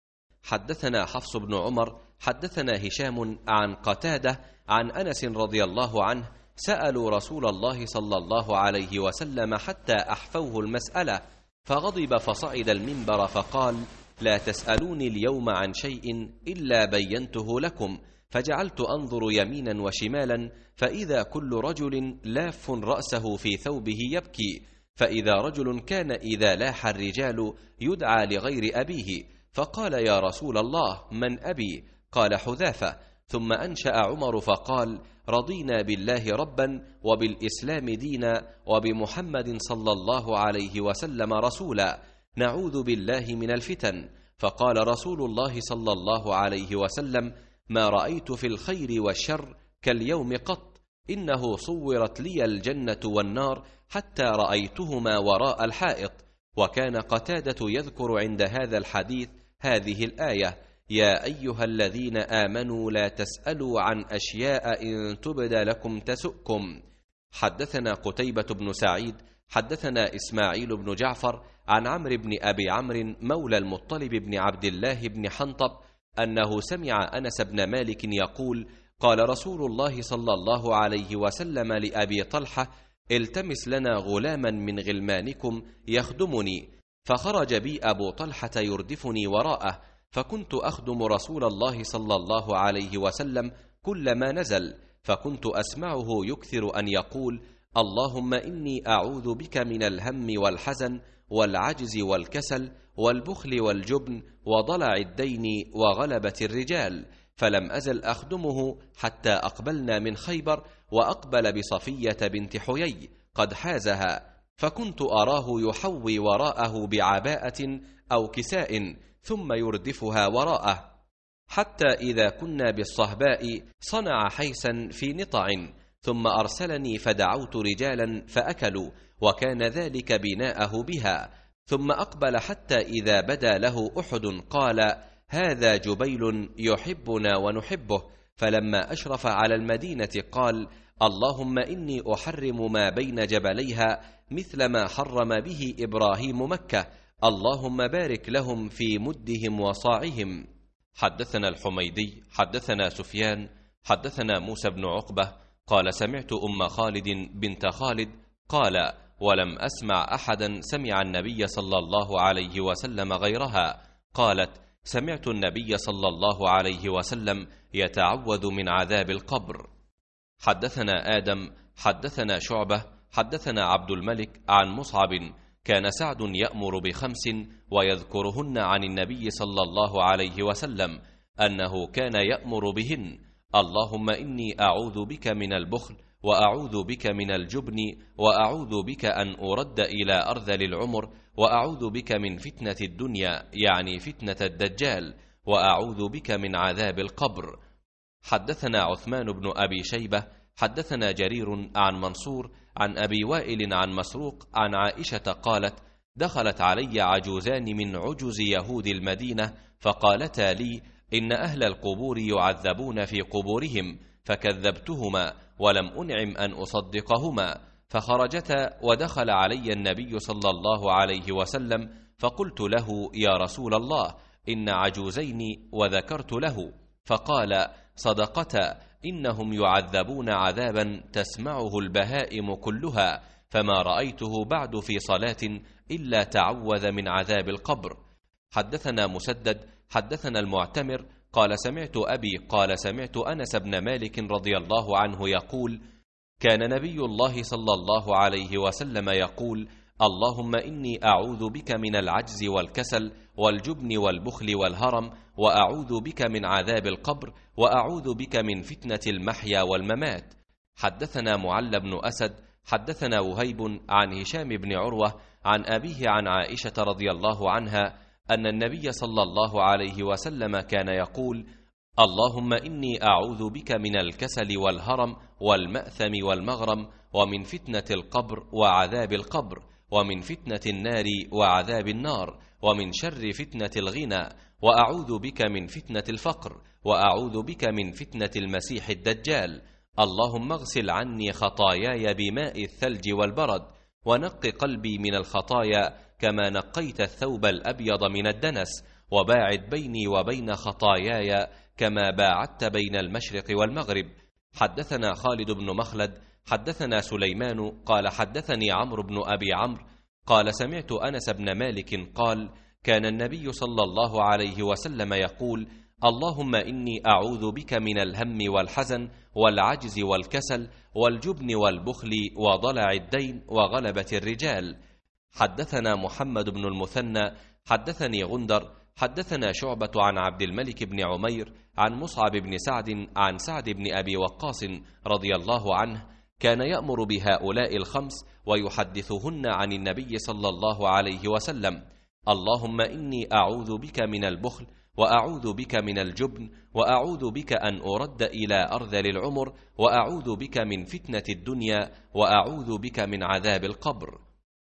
S1: حدثنا حفص بن عمر حدثنا هشام عن قتادة عن أنس رضي الله عنه سألوا رسول الله صلى الله عليه وسلم حتى أحفوه المسألة فغضب فصعد المنبر فقال لا تسألوني اليوم عن شيء إلا بينته لكم، فجعلت أنظر يمينا وشمالا فإذا كل رجل لاف رأسه في ثوبه يبكي، فإذا رجل كان إذا لاح الرجال يدعى لغير أبيه، فقال يا رسول الله من أبي؟ قال حذافة. ثم أنشأ عمر فقال رضينا بالله ربا وبالإسلام دينا وبمحمد صلى الله عليه وسلم رسولا نعوذ بالله من الفتن. فقال رسول الله صلى الله عليه وسلم ما رأيت في الخير والشر كاليوم قط، إنه صورت لي الجنة والنار حتى رأيتهما وراء الحائط. وكان قتادة يذكر عند هذا الحديث هذه الآية يا أيها الذين آمنوا لا تسألوا عن أشياء إن تبد لكم تسؤكم. حدثنا قتيبة بن سعيد حدثنا إسماعيل بن جعفر عن عمرو بن أبي عمرو مولى المطلب بن عبد الله بن حنطب أنه سمع أنس بن مالك يقول قال رسول الله صلى الله عليه وسلم لأبي طلحة التمس لنا غلاما من غلمانكم يخدمني، فخرج بي أبو طلحة يردفني وراءه، فكنت أخدم رسول الله صلى الله عليه وسلم كلما نزل، فكنت أسمعه يكثر أن يقول اللهم إني أعوذ بك من الهم والحزن والعجز والكسل والبخل والجبن وضلع الدين وغلبة الرجال، فلم أزل أخدمه حتى أقبلنا من خيبر، وأقبل بصفية بنت حيي قد حازها، فكنت أراه يحوي وراءه بعباءة أو كساء ثم يردفها وراءه، حتى إذا كنا بالصهباء صنع حيسا في نطع، ثم أرسلني فدعوت رجالا فأكلوا، وكان ذلك بناءه بها، ثم أقبل حتى إذا بدا له أحد قال هذا جبيل يحبنا ونحبه، فلما أشرف على المدينة قال اللهم إني أحرم ما بين جبليها مثل ما حرم به إبراهيم مكة، اللهم بارك لهم في مدهم وصاعهم. حدثنا الحميدي حدثنا سفيان حدثنا موسى بن عقبة قال سمعت أم خالد بنت خالد قال ولم أسمع أحدا سمع النبي صلى الله عليه وسلم غيرها قالت سمعت النبي صلى الله عليه وسلم يتعوذ من عذاب القبر. حدثنا آدم حدثنا شعبة حدثنا عبد الملك عن مصعب كان سعد يأمر ب5 ويذكرهن عن النبي صلى الله عليه وسلم أنه كان يأمر بهن: اللهم إني أعوذ بك من البخل، وأعوذ بك من الجبن، وأعوذ بك أن أرد إلى أرذل العمر، وأعوذ بك من فتنة الدنيا يعني فتنة الدجال، وأعوذ بك من عذاب القبر. حدثنا عثمان بن أبي شيبة حدثنا جرير عن منصور عن أبي وائل عن مسروق عن عائشة قالت: دخلت علي عجوزان من عجز يهود المدينة فقالتا لي: إن أهل القبور يعذبون في قبورهم، فكذبتهما ولم أنعم أن أصدقهما، فخرجتا ودخل علي النبي صلى الله عليه وسلم فقلت له: يا رسول الله، إن عجوزين، وذكرت له، فقال: صدقتا، إنهم يعذبون عذابا تسمعه البهائم كلها، فما رأيته بعد في صلاة إلا تعوذ من عذاب القبر. حدثنا مسدد حدثنا المعتمر قال سمعت أبي قال سمعت أنس بن مالك رضي الله عنه يقول: كان نبي الله صلى الله عليه وسلم يقول: اللهم إني أعوذ بك من العجز والكسل والجبن والبخل والهرم، وأعوذ بك من عذاب القبر، وأعوذ بك من فتنة المحيا والممات. حدثنا معل بن أسد حدثنا وهيب عن هشام بن عروة عن أبيه عن عائشة رضي الله عنها أن النبي صلى الله عليه وسلم كان يقول: اللهم إني أعوذ بك من الكسل والهرم والمأثم والمغرم، ومن فتنة القبر وعذاب القبر، ومن فتنة النار وعذاب النار، ومن شر فتنة الغنى، وأعوذ بك من فتنة الفقر، وأعوذ بك من فتنة المسيح الدجال. اللهم اغسل عني خطاياي بماء الثلج والبرد، ونق قلبي من الخطايا كما نقيت الثوب الأبيض من الدنس، وباعد بيني وبين خطاياي كما باعدت بين المشرق والمغرب. حدثنا خالد بن مخلد حدثنا سليمان قال حدثني عمرو بن أبي عمرو قال سمعت أنس بن مالك قال: كان النبي صلى الله عليه وسلم يقول: اللهم إني أعوذ بك من الهم والحزن والعجز والكسل والجبن والبخل وضلع الدين وغلبة الرجال. حدثنا محمد بن المثنى حدثني غندر حدثنا شعبة عن عبد الملك بن عمير عن مصعب بن سعد عن سعد بن أبي وقاص رضي الله عنه كان يأمر بهؤلاء ال5 ويحدثهن عن النبي صلى الله عليه وسلم: اللهم إني أعوذ بك من البخل، وأعوذ بك من الجبن، وأعوذ بك أن أرد إلى أرذل العمر، وأعوذ بك من فتنة الدنيا، وأعوذ بك من عذاب القبر.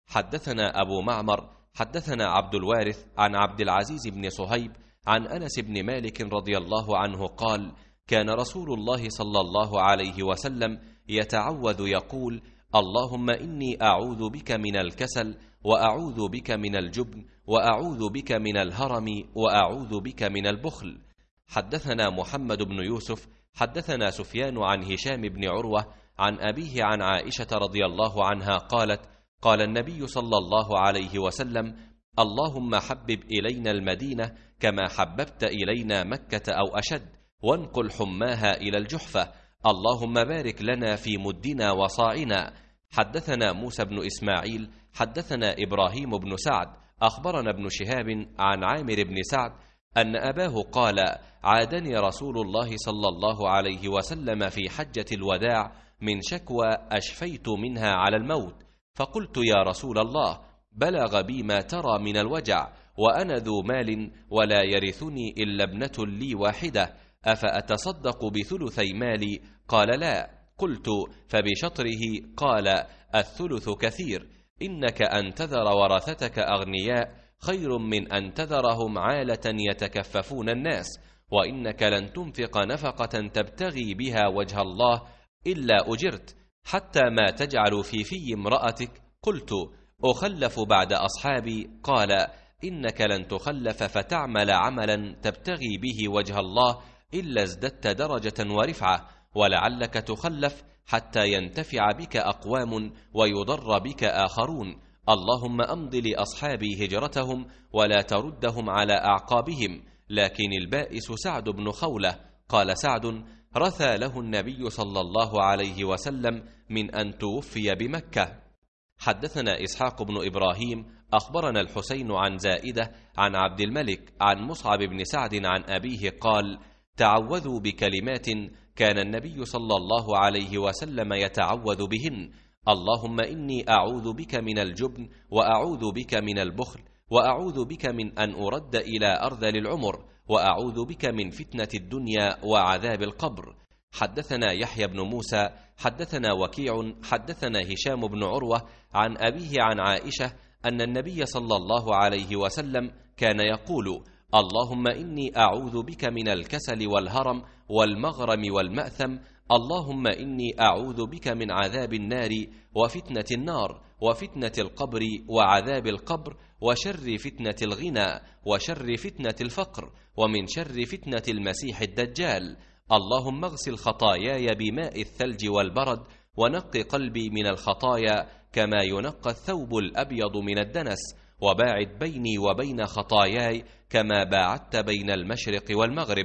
S1: حدثنا أبو معمر حدثنا عبد الوارث عن عبد العزيز بن صهيب عن أنس بن مالك رضي الله عنه قال: كان رسول الله صلى الله عليه وسلم يتعوذ يقول: اللهم إني أعوذ بك من الكسل، وأعوذ بك من الجبن، وأعوذ بك من الهرم، وأعوذ بك من البخل. حدثنا محمد بن يوسف حدثنا سفيان عن هشام بن عروة عن أبيه عن عائشة رضي الله عنها قالت: قال النبي صلى الله عليه وسلم: اللهم حبب إلينا المدينة كما حببت إلينا مكة أو أشد، وانقل حماها إلى الجحفة، اللهم بارك لنا في مدنا وصاعنا. حدثنا موسى بن إسماعيل حدثنا إبراهيم بن سعد أخبرنا ابن شهاب عن عامر بن سعد أن أباه قال: عادني رسول الله صلى الله عليه وسلم في حجة الوداع من شكوى أشفيت منها على الموت، فقلت: يا رسول الله، بلغ بي ما ترى من الوجع، وأنا ذو مال ولا يرثني إلا ابنة لي واحدة، أفأتصدق بثلثي مالي؟ قال: لا. قلت: فبشطره؟ قال: الثلث كثير، إنك أن تذر ورثتك أغنياء خير من أن تذرهم عالة يتكففون الناس، وإنك لن تنفق نفقة تبتغي بها وجه الله إلا أجرت، حتى ما تجعل في امرأتك؟ قلت: أخلف بعد أصحابي. قال: إنك لن تخلف فتعمل عملا تبتغي به وجه الله إلا ازددت درجة ورفعة، ولعلك تخلف حتى ينتفع بك أقوام ويضر بك آخرون. اللهم أمض لأصحابي هجرتهم ولا تردهم على أعقابهم. لكن البائس سعد بن خولة. قال سعد: رثى له النبي صلى الله عليه وسلم من أن توفي بمكة. حدثنا إسحاق بن إبراهيم أخبرنا الحسين عن زائدة عن عبد الملك عن مصعب بن سعد عن أبيه قال: تعوذوا بكلمات كان النبي صلى الله عليه وسلم يتعوذ بهن: اللهم إني أعوذ بك من الجبن، وأعوذ بك من البخل، وأعوذ بك من أن أرد إلى أرذل العمر، وأعوذ بك من فتنة الدنيا وعذاب القبر. حدثنا يحيى بن موسى حدثنا وكيع حدثنا هشام بن عروة عن أبيه عن عائشة أن النبي صلى الله عليه وسلم كان يقول: اللهم إني أعوذ بك من الكسل والهرم والمغرم والمأثم. اللهم إني أعوذ بك من عذاب النار وفتنة النار وفتنة القبر وعذاب القبر وشر فتنة الغنى وشر فتنة الفقر ومن شر فتنة المسيح الدجال. اللهم اغسل خطاياي بماء الثلج والبرد، ونق قلبي من الخطايا كما ينقى الثوب الأبيض من الدنس، وباعد بيني وبين خطاياي كما باعدت بين المشرق والمغرب.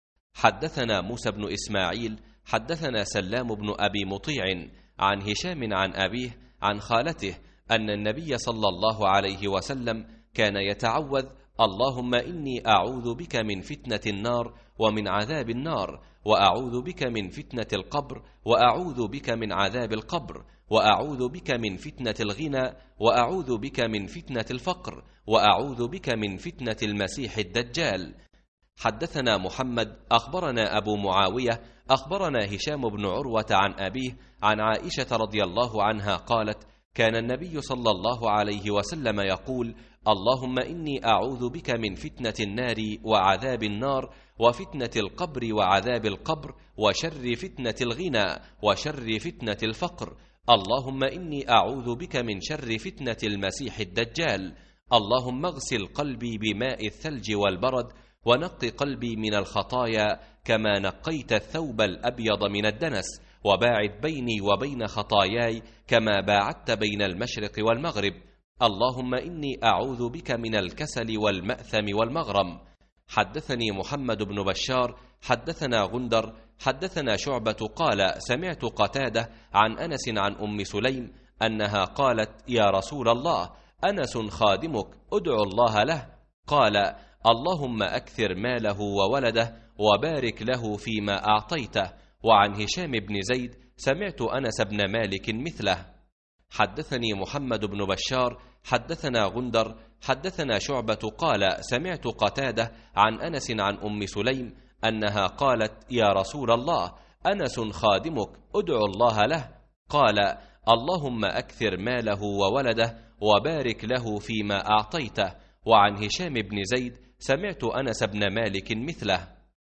S1: حدثنا موسى بن إسماعيل حدثنا سلام بن أبي مطيع عن هشام عن أبيه عن خالته أن النبي صلى الله عليه وسلم كان يتعوذ: اللهم إني أعوذ بك من فتنة النار ومن عذاب النار، وأعوذ بك من فتنة القبر، وأعوذ بك من عذاب القبر، وأعوذ بك من فتنة الغنى، وأعوذ بك من فتنة الفقر، وأعوذ بك من فتنة المسيح الدجال. حدثنا محمد أخبرنا أبو معاوية أخبرنا هشام بن عروة عن أبيه عن عائشة رضي الله عنها قالت: كان النبي صلى الله عليه وسلم يقول: اللهم إني أعوذ بك من فتنة النار وعذاب النار وفتنة القبر وعذاب القبر وشر فتنة الغنى وشر فتنة الفقر. اللهم إني أعوذ بك من شر فتنة المسيح الدجال. اللهم اغسل قلبي بماء الثلج والبرد، ونق قلبي من الخطايا كما نقيت الثوب الأبيض من الدنس، وباعد بيني وبين خطاياي كما باعدت بين المشرق والمغرب. اللهم إني أعوذ بك من الكسل والمأثم والمغرم. حدثني محمد بن بشار حدثنا غندر حدثنا شعبة قال: سمعت قتادة عن أنس عن أم سليم أنها قالت: يا رسول الله، أنس خادمك، أدعو الله له. قال: اللهم أكثر ماله وولده وبارك له فيما أعطيته. وعن هشام بن زيد سمعت أنس بن مالك مثله. حدثني محمد بن بشار حدثنا غندر حدثنا شعبة قال: سمعت قتادة عن أنس عن أم سليم أنها قالت: يا رسول الله، أنس خادمك، أدعو الله له. قال: اللهم أكثر ماله وولده وبارك له فيما أعطيته. وعن هشام بن زيد سمعت أنس بن مالك مثله.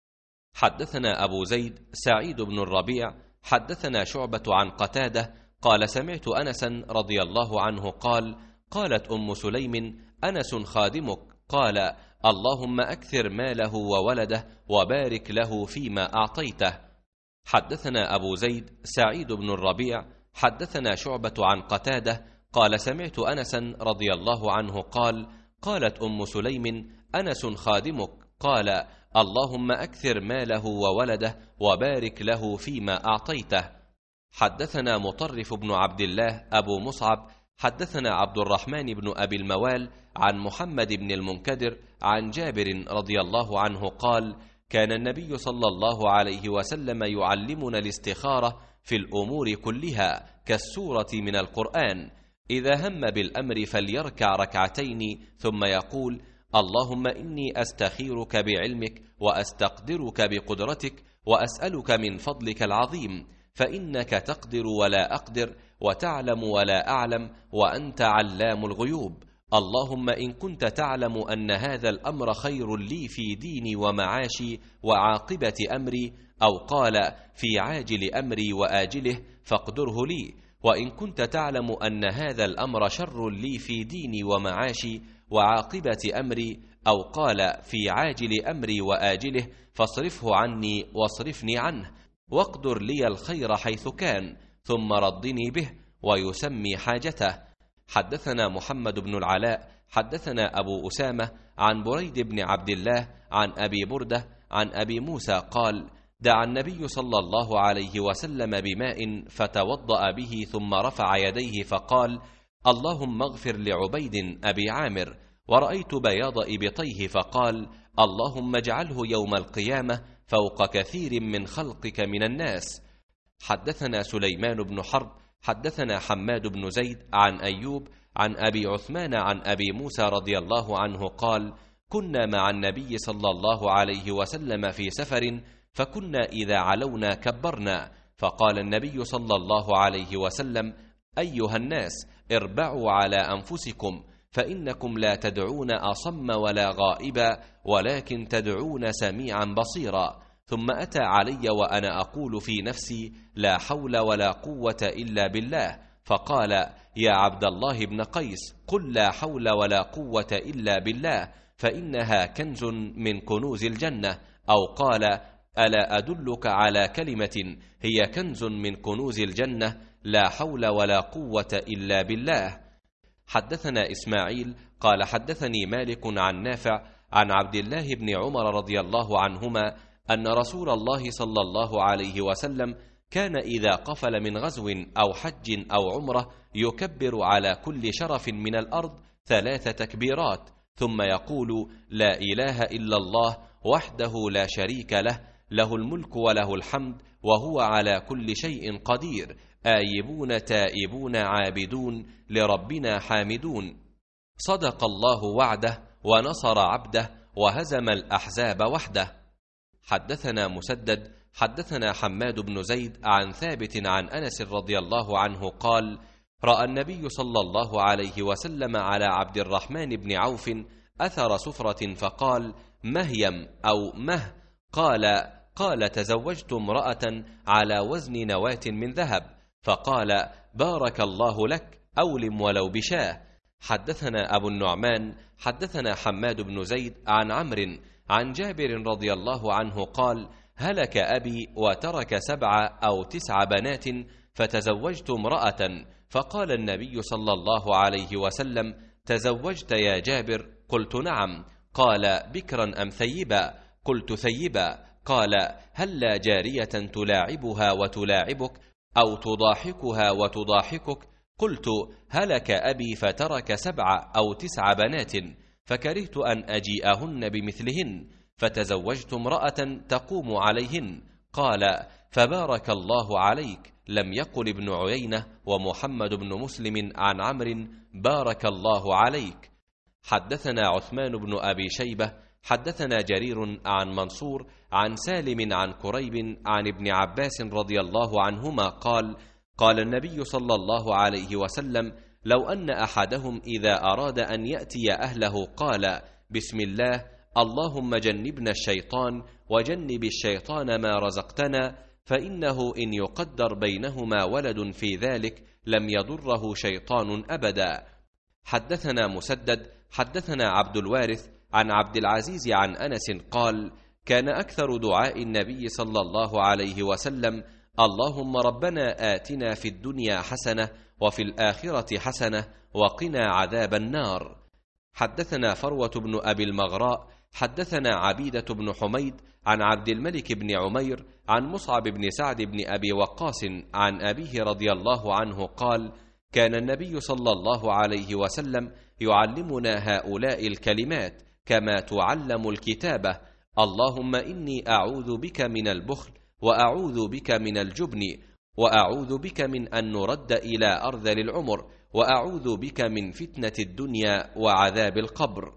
S1: حدثنا أبو زيد سعيد بن الربيع حدثنا شعبة عن قتادة قال: سمعت أنسا رضي الله عنه قال: قالت أم سليم: أنس خادمك. قال: اللهم أكثر ماله وولده وبارك له فيما أعطيته. حدثنا أبو زيد سعيد بن الربيع حدثنا شعبة عن قتادة قال: سمعت أنسا رضي الله عنه قال: قالت أم سليم: أنس خادمك. قال: اللهم أكثر ماله وولده وبارك له فيما أعطيته. حدثنا مطرف بن عبد الله أبو مصعب حدثنا عبد الرحمن بن أبي الموال عن محمد بن المنكدر عن جابر رضي الله عنه قال: كان النبي صلى الله عليه وسلم يعلمنا الاستخارة في الأمور كلها كالسورة من القرآن. إذا هم بالأمر فليركع ركعتين ثم يقول: اللهم إني أستخيرك بعلمك وأستقدرك بقدرتك وأسألك من فضلك العظيم، فإنك تقدر ولا أقدر وتعلم ولا أعلم وأنت علام الغيوب. اللهم إن كنت تعلم أن هذا الأمر خير لي في ديني ومعاشي وعاقبة أمري، أو قال في عاجل أمري وآجله، فاقدره لي. وإن كنت تعلم أن هذا الأمر شر لي في ديني ومعاشي وعاقبة أمري، أو قال في عاجل أمري وآجله، فاصرفه عني واصرفني عنه، واقدر لي الخير حيث كان، ثم ردني به، ويسمي حاجته. حدثنا محمد بن العلاء حدثنا أبو أسامة عن بريد بن عبد الله عن أبي بردة عن أبي موسى قال: دعا النبي صلى الله عليه وسلم بماء فتوضأ به، ثم رفع يديه فقال: اللهم اغفر لعبيد أبي عامر. ورأيت بياض إبطيه فقال: اللهم اجعله يوم القيامة فوق كثير من خلقك من الناس. حدثنا سليمان بن حرب حدثنا حماد بن زيد عن أيوب عن أبي عثمان عن أبي موسى رضي الله عنه قال: كنا مع النبي صلى الله عليه وسلم في سفر، فكنا إذا علونا كبرنا، فقال النبي صلى الله عليه وسلم: أيها الناس، اربعوا على أنفسكم، فإنكم لا تدعون أصم ولا غائبا، ولكن تدعون سميعا بصيرا. ثم أتى علي وأنا أقول في نفسي: لا حول ولا قوة إلا بالله، فقال: يا عبد الله بن قيس، قل لا حول ولا قوة إلا بالله، فإنها كنز من كنوز الجنة، أو قال: ألا أدلك على كلمة هي كنز من كنوز الجنة، لا حول ولا قوة إلا بالله. حدثنا إسماعيل قال حدثني مالك عن نافع عن عبد الله بن عمر رضي الله عنهما أن رسول الله صلى الله عليه وسلم كان إذا قفل من غزو أو حج أو عمرة يكبر على كل شرف من الأرض 3 تكبيرات، ثم يقول: لا إله إلا الله وحده لا شريك له، له الملك وله الحمد وهو على كل شيء قدير، آيبون تائبون عابدون لربنا حامدون، صدق الله وعده ونصر عبده وهزم الأحزاب وحده. حدثنا مسدد حدثنا حماد بن زيد عن ثابت عن أنس رضي الله عنه قال: رأى النبي صلى الله عليه وسلم على عبد الرحمن بن عوف أثر سفرة فقال: مهيم أو مه. قال تزوجت امرأة على وزن نواة من ذهب، فقال: بارك الله لك، أولم ولو بشاه. حدثنا أبو النعمان حدثنا حماد بن زيد عن عمرو عن جابر رضي الله عنه قال: هلك أبي وترك 7 أو 9 بنات، فتزوجت امرأة، فقال النبي صلى الله عليه وسلم: تزوجت يا جابر؟ قلت نعم. قال: بكرا أم ثيبا؟ قلت ثيبا. قال: هلا جارية تلاعبها وتلاعبك، أو تضاحكها وتضاحكك؟ قلت: هلك أبي فترك 7 أو 9 بنات، فكرهت أن أجيئهن بمثلهن، فتزوجت امرأة تقوم عليهن. قال: فبارك الله عليك. لم يقل ابن عيينة ومحمد بن مسلم عن عمرو: بارك الله عليك. حدثنا عثمان بن أبي شيبة حدثنا جرير عن منصور عن سالم عن كريب عن ابن عباس رضي الله عنهما قال: قال النبي صلى الله عليه وسلم: لو أن أحدهم إذا أراد أن يأتي أهله قال: بسم الله، اللهم جنبنا الشيطان وجنب الشيطان ما رزقتنا، فإنه إن يقدر بينهما ولد في ذلك لم يضره شيطان أبدا. حدثنا مسدد حدثنا عبد الوارث عن عبد العزيز عن أنس قال: كان أكثر دعاء النبي صلى الله عليه وسلم: اللهم ربنا آتنا في الدنيا حسنة وفي الآخرة حسنة وقنا عذاب النار. حدثنا فروة بن أبي المغراء حدثنا عبيدة بن حميد عن عبد الملك بن عمير عن مصعب بن سعد بن أبي وقاص عن أبيه رضي الله عنه قال: كان النبي صلى الله عليه وسلم يعلمنا هؤلاء الكلمات كما تعلم الكتابة: اللهم إني أعوذ بك من البخل، وأعوذ بك من الجبن، وأعوذ بك من أن نرد إلى أرذل العمر، وأعوذ بك من فتنة الدنيا وعذاب القبر.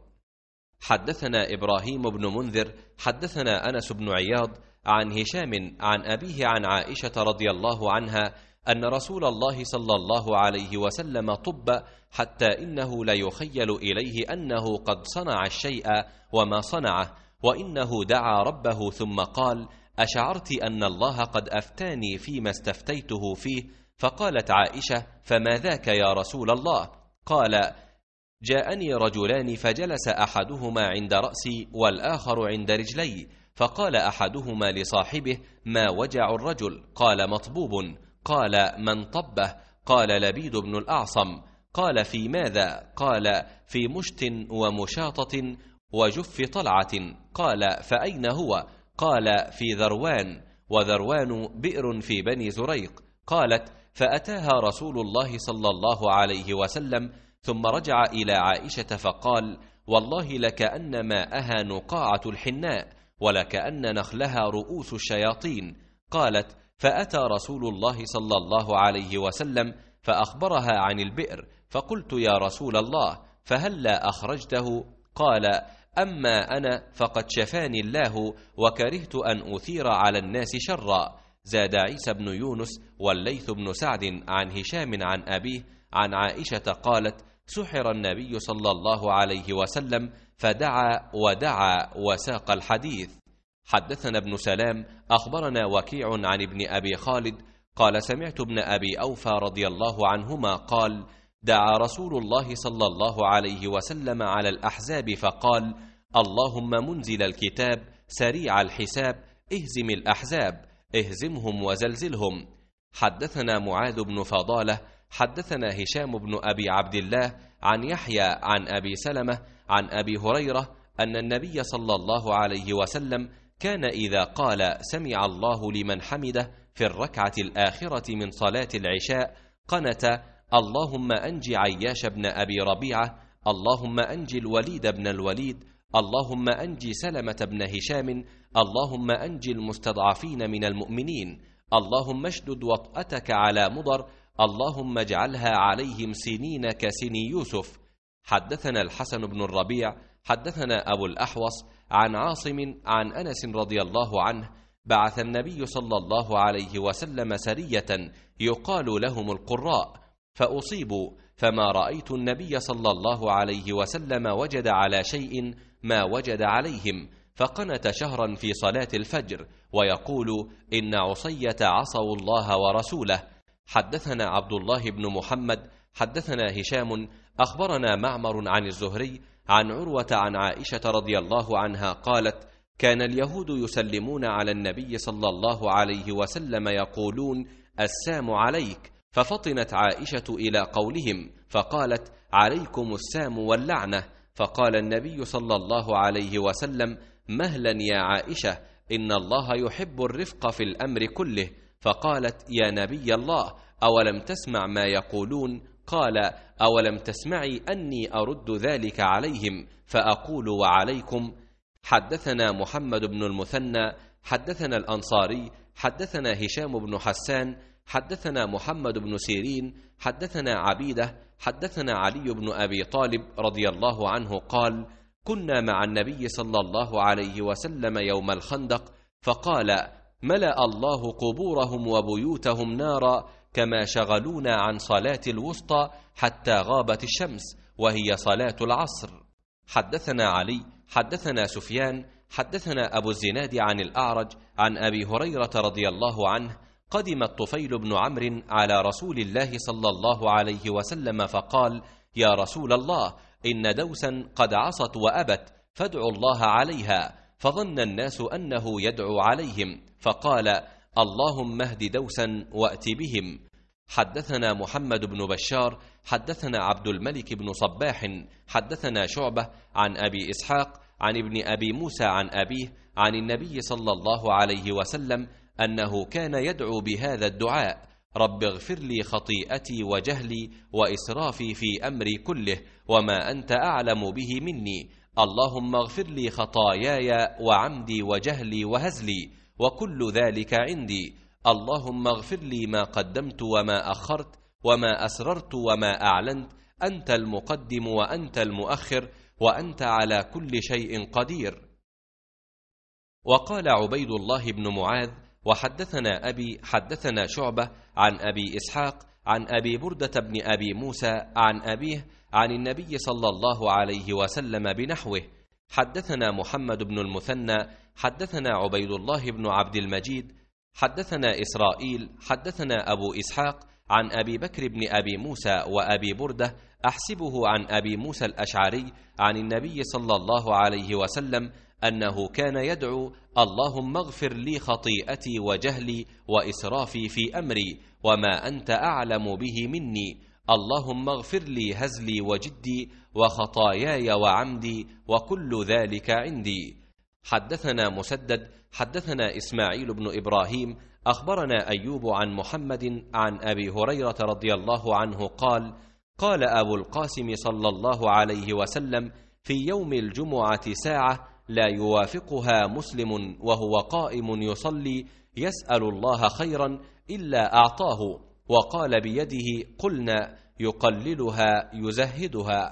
S1: حدثنا إبراهيم بن منذر حدثنا أنس بن عياض عن هشام عن أبيه عن عائشة رضي الله عنها أن رسول الله صلى الله عليه وسلم طب حتى إنه ليخيل إليه أنه قد صنع الشيء وما صنعه، وإنه دعا ربه ثم قال: أشعرت أن الله قد أفتاني فيما استفتيته فيه؟ فقالت عائشة: فما ذاك يا رسول الله؟ قال: جاءني رجلان فجلس أحدهما عند رأسي والآخر عند رجلي، فقال أحدهما لصاحبه: ما وجع الرجل؟ قال: مطبوب. قال: من طبه؟ قال: لبيد بن الأعصم. قال: في ماذا؟ قال: في مشت ومشاطة وجف طلعة. قال: فأين هو؟ قال: في ذروان، وذروان بئر في بني زريق. قالت: فأتاها رسول الله صلى الله عليه وسلم ثم رجع إلى عائشة فقال: والله لكأن ماءها نقاعة الحناء، ولكأن نخلها رؤوس الشياطين. قالت: فأتى رسول الله صلى الله عليه وسلم فأخبرها عن البئر، فقلت: يا رسول الله، فهلا أخرجته؟ قال: أما أنا فقد شفاني الله، وكرهت أن أثير على الناس شرا. زاد عيسى بن يونس والليث بن سعد عن هشام عن أبيه عن عائشة قالت: سحر النبي صلى الله عليه وسلم فدعا ودعا وساق الحديث. حدثنا ابن سلام أخبرنا وكيع عن ابن أبي خالد قال: سمعت ابن أبي أوفى رضي الله عنهما قال: دعا رسول الله صلى الله عليه وسلم على الأحزاب فقال: اللهم منزل الكتاب سريع الحساب اهزم الأحزاب، اهزمهم وزلزلهم. حدثنا معاذ بن فضالة حدثنا هشام بن أبي عبد الله عن يحيى عن أبي سلمة عن أبي هريرة أن النبي صلى الله عليه وسلم كان إذا قال: سمع الله لمن حمده في الركعة الآخرة من صلاة العشاء قنت: اللهم أنج عياش بن أبي ربيعة، اللهم أنج الوليد بن الوليد، اللهم أنج سلمة بن هشام، اللهم أنج المستضعفين من المؤمنين، اللهم اشدد وطأتك على مضر، اللهم اجعلها عليهم سنين كسني يوسف. حدثنا الحسن بن الربيع حدثنا أبو الأحوص عن عاصم عن أنس رضي الله عنه: بعث النبي صلى الله عليه وسلم سرية يقال لهم القراء، فأصيبوا، فما رأيت النبي صلى الله عليه وسلم وجد على شيء ما وجد عليهم، فقنت شهرا في صلاة الفجر ويقول: إن عصية عصوا الله ورسوله. حدثنا عبد الله بن محمد حدثنا هشام أخبرنا معمر عن الزهري عن عروة عن عائشة رضي الله عنها قالت: كان اليهود يسلمون على النبي صلى الله عليه وسلم يقولون: السام عليك، ففطنت عائشة إلى قولهم فقالت: عليكم السام واللعنة. فقال النبي صلى الله عليه وسلم: مهلا يا عائشة، إن الله يحب الرفق في الأمر كله. فقالت: يا نبي الله، أولم تسمع ما يقولون؟ قال: أولم تسمعي أني أرد ذلك عليهم فأقول وعليكم؟ حدثنا محمد بن المثنى حدثنا الأنصاري حدثنا هشام بن حسان حدثنا محمد بن سيرين حدثنا عبيدة حدثنا علي بن أبي طالب رضي الله عنه قال: كنا مع النبي صلى الله عليه وسلم يوم الخندق، فقال: ملأ الله قبورهم وبيوتهم نارا كما شغلونا عن صلاة الوسطى حتى غابت الشمس وهي صلاة العصر. حدثنا علي حدثنا سفيان حدثنا أبو الزناد عن الأعرج عن أبي هريرة رضي الله عنه: قدم الطفيل بن عمرو على رسول الله صلى الله عليه وسلم فقال: يا رسول الله، إن دوسا قد عصت وأبت، فادعوا الله عليها. فظن الناس أنه يدعو عليهم، فقال: اللهم اهد دوسا وأت بهم. حدثنا محمد بن بشار حدثنا عبد الملك بن صباح حدثنا شعبة عن أبي إسحاق عن ابن أبي موسى عن أبيه عن النبي صلى الله عليه وسلم أنه كان يدعو بهذا الدعاء: رب اغفر لي خطيئتي وجهلي وإسرافي في أمري كله، وما أنت أعلم به مني، اللهم اغفر لي خطاياي وعمدي وجهلي وهزلي، وكل ذلك عندي، اللهم اغفر لي ما قدمت وما أخرت وما أسررت وما أعلنت، أنت المقدم وأنت المؤخر، وأنت على كل شيء قدير. وقال عبيد الله بن معاذ: وحدثنا أبي حدثنا شعبة عن أبي إسحاق عن أبي بردة بن أبي موسى عن أبيه عن النبي صلى الله عليه وسلم بنحوه. حدثنا محمد بن المثنى حدثنا عبيد الله بن عبد المجيد حدثنا إسرائيل حدثنا أبو إسحاق عن أبي بكر بن أبي موسى وأبي بردة أحسبه عن أبي موسى الأشعري عن النبي صلى الله عليه وسلم أنه كان يدعو: اللهم اغفر لي خطيئتي وجهلي وإسرافي في أمري وما أنت أعلم به مني، اللهم اغفر لي هزلي وجدي وخطاياي وعمدي وكل ذلك عندي. حدثنا مسدد حدثنا إسماعيل بن إبراهيم أخبرنا أيوب عن محمد عن أبي هريرة رضي الله عنه قال: قال أبو القاسم صلى الله عليه وسلم: في يوم الجمعة ساعة لا يوافقها مسلم وهو قائم يصلي يسأل الله خيرا إلا أعطاه، وقال بيده: قلنا يقللها يزهدها.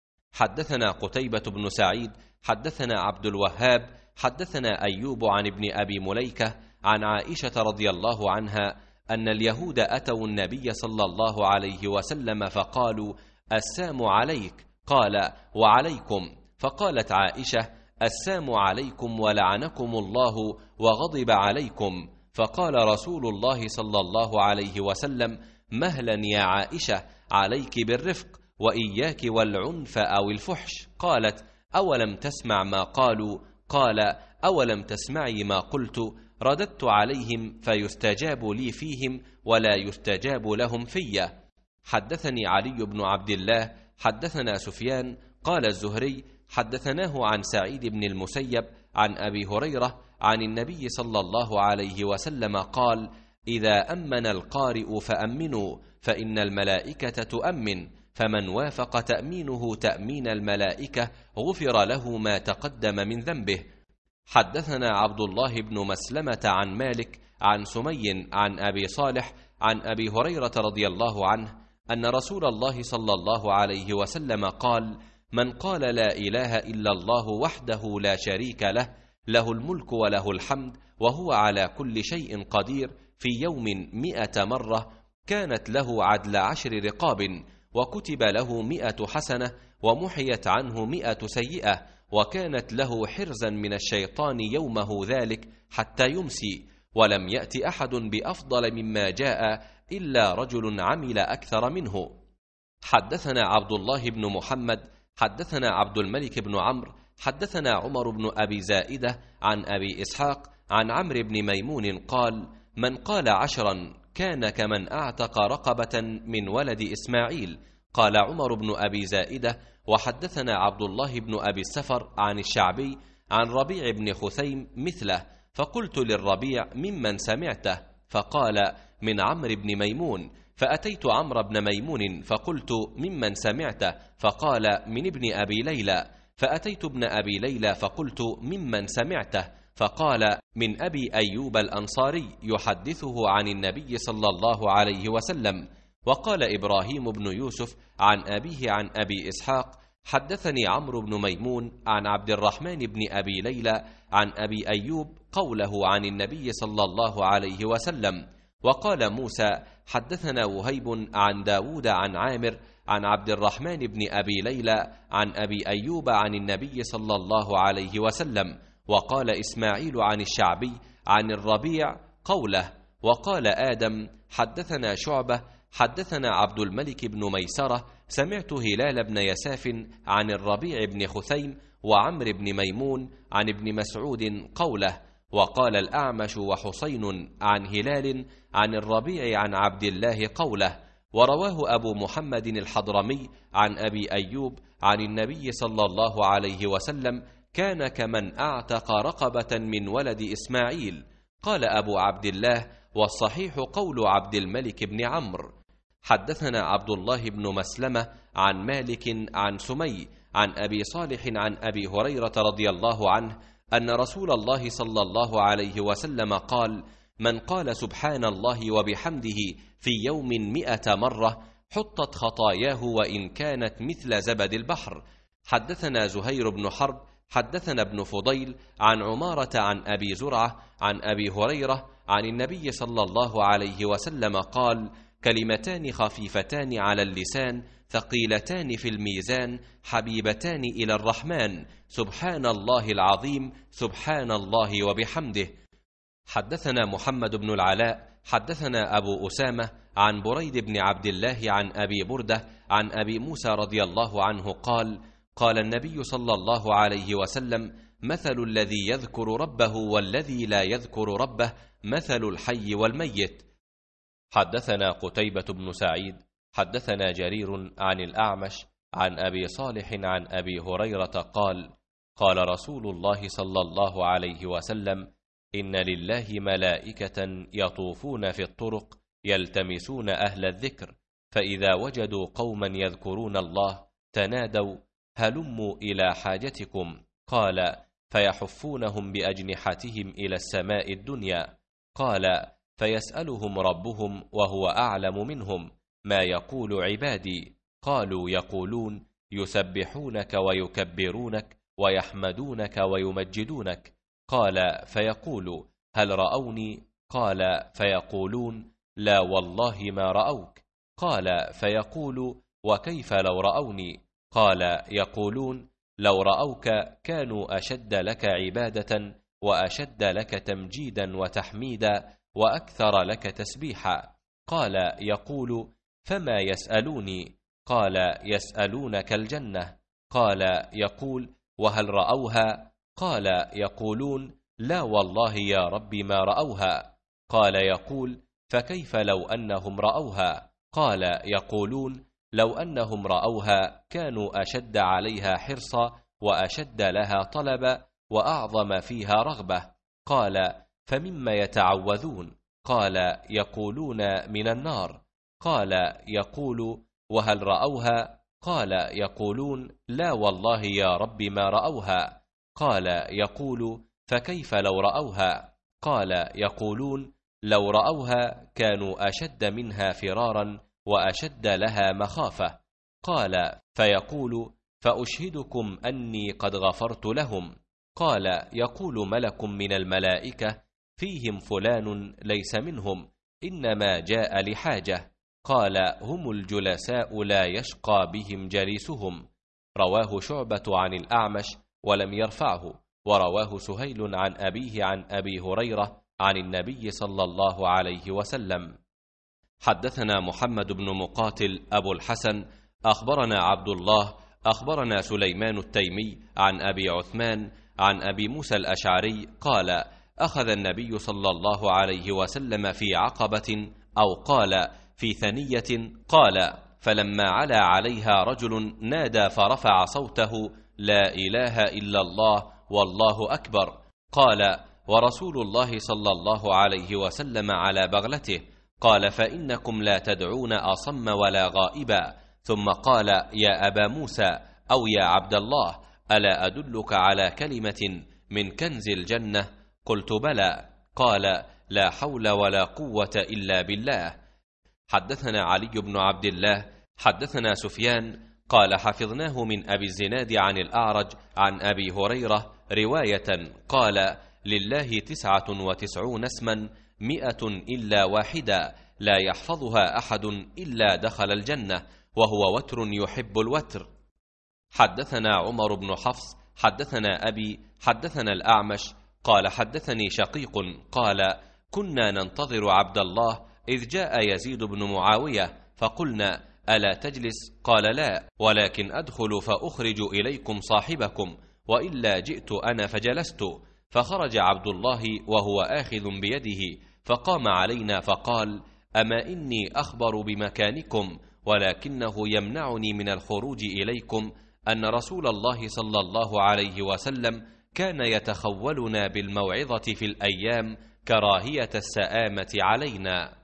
S1: حدثنا قتيبة بن سعيد حدثنا عبد الوهاب حدثنا أيوب عن ابن أبي مليكة عن عائشة رضي الله عنها أن اليهود أتوا النبي صلى الله عليه وسلم فقالوا: السام عليك، قال: وعليكم. فقالت عائشة: السام عليكم ولعنكم الله وغضب عليكم. فقال رسول الله صلى الله عليه وسلم: مهلا يا عائشة، عليك بالرفق وإياك والعنف أو الفحش. قالت: أولم تسمع ما قالوا؟ قال: أولم تسمعي ما قلت؟ رددت عليهم فيستجاب لي فيهم ولا يستجاب لهم في. حدثني علي بن عبد الله حدثنا سفيان قال الزهري حدثناه عن سعيد بن المسيب عن أبي هريرة عن النبي صلى الله عليه وسلم قال: إذا أمن القارئ فأمنوا، فإن الملائكة تؤمن، فمن وافق تأمينه تأمين الملائكة غفر له ما تقدم من ذنبه. حدثنا عبد الله بن مسلمة عن مالك عن سمي عن أبي صالح عن أبي هريرة رضي الله عنه أن رسول الله صلى الله عليه وسلم قال: من قال لا إله إلا الله وحده لا شريك له، له الملك وله الحمد وهو على كل شيء قدير، في يوم 100 مرة، كانت له عدل 10 رقاب، وكتب له 100 حسنة، ومحيت عنه 100 سيئة، وكانت له حرزا من الشيطان يومه ذلك حتى يمسي، ولم يأت أحد بأفضل مما جاء إلا رجل عمل أكثر منه. حدثنا عبد الله بن محمد حدثنا عبد الملك بن عمرو حدثنا عمر بن أبي زائدة عن أبي إسحاق عن عمرو بن ميمون قال: من قال 10 كان كمن أعتق رقبة من ولد إسماعيل. قال عمر بن أبي زائدة: وحدثنا عبد الله بن أبي السفر عن الشعبي عن ربيع بن خثيم مثله، فقلت للربيع: ممن سمعته؟ فقال: من عمرو بن ميمون. فأتيت عمرو بن ميمون فقلت: ممن سمعته؟ فقال: من ابن أبي ليلى. فأتيت ابن أبي ليلى فقلت: ممن سمعته؟ فقال: من أبي أيوب الأنصاري يحدثه عن النبي صلى الله عليه وسلم. وقال إبراهيم بن يوسف عن أبيه عن أبي إسحاق: حدثني عمرو بن ميمون عن عبد الرحمن بن أبي ليلى عن أبي أيوب قوله عن النبي صلى الله عليه وسلم. وقال موسى: حدثنا وهيب عن داود عن عامر عن عبد الرحمن بن أبي ليلى عن أبي أيوب عن النبي صلى الله عليه وسلم. وقال إسماعيل عن الشعبي عن الربيع قوله. وقال آدم: حدثنا شعبة حدثنا عبد الملك بن ميسرة سمعت هلال بن يساف عن الربيع بن خثيم وعمر بن ميمون عن ابن مسعود قوله. وقال الأعمش وحسين عن هلال عن الربيع عن عبد الله قوله. ورواه أبو محمد الحضرمي عن أبي أيوب عن النبي صلى الله عليه وسلم: كان كمن أعتق رقبة من ولد إسماعيل. قال أبو عبد الله: والصحيح قول عبد الملك بن عمرو. حدثنا عبد الله بن مسلمة عن مالك عن سمي عن أبي صالح عن أبي هريرة رضي الله عنه أن رسول الله صلى الله عليه وسلم قال: من قال سبحان الله وبحمده في يوم 100 مرة حطت خطاياه وإن كانت مثل زبد البحر. حدثنا زهير بن حرب حدثنا ابن فضيل عن عمارة عن أبي زرعة عن أبي هريرة عن النبي صلى الله عليه وسلم قال: كلمتان خفيفتان على اللسان ثقيلتان في الميزان حبيبتان إلى الرحمن، سبحان الله العظيم، سبحان الله وبحمده. حدثنا محمد بن العلاء حدثنا أبو أسامة عن بريد بن عبد الله عن أبي بردة عن أبي موسى رضي الله عنه قال: قال النبي صلى الله عليه وسلم: مثل الذي يذكر ربه والذي لا يذكر ربه مثل الحي والميت. حدثنا قتيبة بن سعيد حدثنا جرير عن الأعمش عن أبي صالح عن أبي هريرة قال: قال رسول الله صلى الله عليه وسلم: إن لله ملائكة يطوفون في الطرق يلتمسون أهل الذكر، فإذا وجدوا قوما يذكرون الله تنادوا: هلموا إلى حاجتكم. قال: فيحفونهم بأجنحتهم إلى السماء الدنيا. قال: فيسألهم ربهم وهو أعلم منهم: ما يقول عبادي؟ قالوا: يقولون: يسبحونك ويكبرونك ويحمدونك ويمجدونك. قال: فيقول: هل رأوني؟ قال: فيقولون: لا والله ما رأوك. قال: فيقول: وكيف لو رأوني؟ قال: يقولون: لو رأوك كانوا أشد لك عبادة وأشد لك تمجيدا وتحميدا وأكثر لك تسبيحا. قال: يقول: فما يسألوني؟ قال: يسألونك الجنة. قال: يقول: وهل رأوها؟ قال: يقولون: لا والله يا رب ما رأوها. قال: يقول: فكيف لو أنهم رأوها؟ قال: يقولون: لو أنهم رأوها كانوا أشد عليها حرصا وأشد لها طلبا وأعظم فيها رغبة. قال: فمما يتعوذون؟ قال: يقولون من النار. قال: يقول: وهل رأوها؟ قال: يقولون: لا والله يا رب ما رأوها. قال: يقول: فكيف لو رأوها؟ قال: يقولون: لو رأوها كانوا أشد منها فرارا وأشد لها مخافة. قال: فيقول: فأشهدكم أني قد غفرت لهم. قال: يقول ملك من الملائكة: فيهم فلان ليس منهم، إنما جاء لحاجة. قال: هم الجلساء لا يشقى بهم جليسهم. رواه شعبة عن الأعمش ولم يرفعه، ورواه سهيل عن أبيه عن أبي هريرة عن النبي صلى الله عليه وسلم. حدثنا محمد بن مقاتل أبو الحسن أخبرنا عبد الله أخبرنا سليمان التيمي عن أبي عثمان عن أبي موسى الأشعري قال: أخذ النبي صلى الله عليه وسلم في عقبة أو قال في ثنية. قال: فلما علا عليها رجل نادى فرفع صوته: لا إله إلا الله والله أكبر. قال: ورسول الله صلى الله عليه وسلم على بغلته. قال: فإنكم لا تدعون أصم ولا غائبا. ثم قال: يا أبا موسى أو يا عبد الله، ألا أدلك على كلمة من كنز الجنة؟ قلت: بلى. قال: لا حول ولا قوة إلا بالله. حدثنا علي بن عبد الله حدثنا سفيان قال: حفظناه من أبي الزناد عن الأعرج عن أبي هريرة رواية قال: لله 99 اسما 100 إلا واحدا لا يحفظها أحد إلا دخل الجنة، وهو وتر يحب الوتر. حدثنا عمر بن حفص حدثنا أبي حدثنا الأعمش قال: حدثني شقيق قال: كنا ننتظر عبد الله إذ جاء يزيد بن معاوية فقلنا: ألا تجلس؟ قال: لا، ولكن أدخل فأخرج إليكم صاحبكم، وإلا جئت أنا فجلست. فخرج عبد الله وهو آخذ بيده فقام علينا فقال: أما إني أخبر بمكانكم، ولكنه يمنعني من الخروج إليكم أن رسول الله صلى الله عليه وسلم كان يتخولنا بالموعظة في الأيام كراهية السآمة علينا.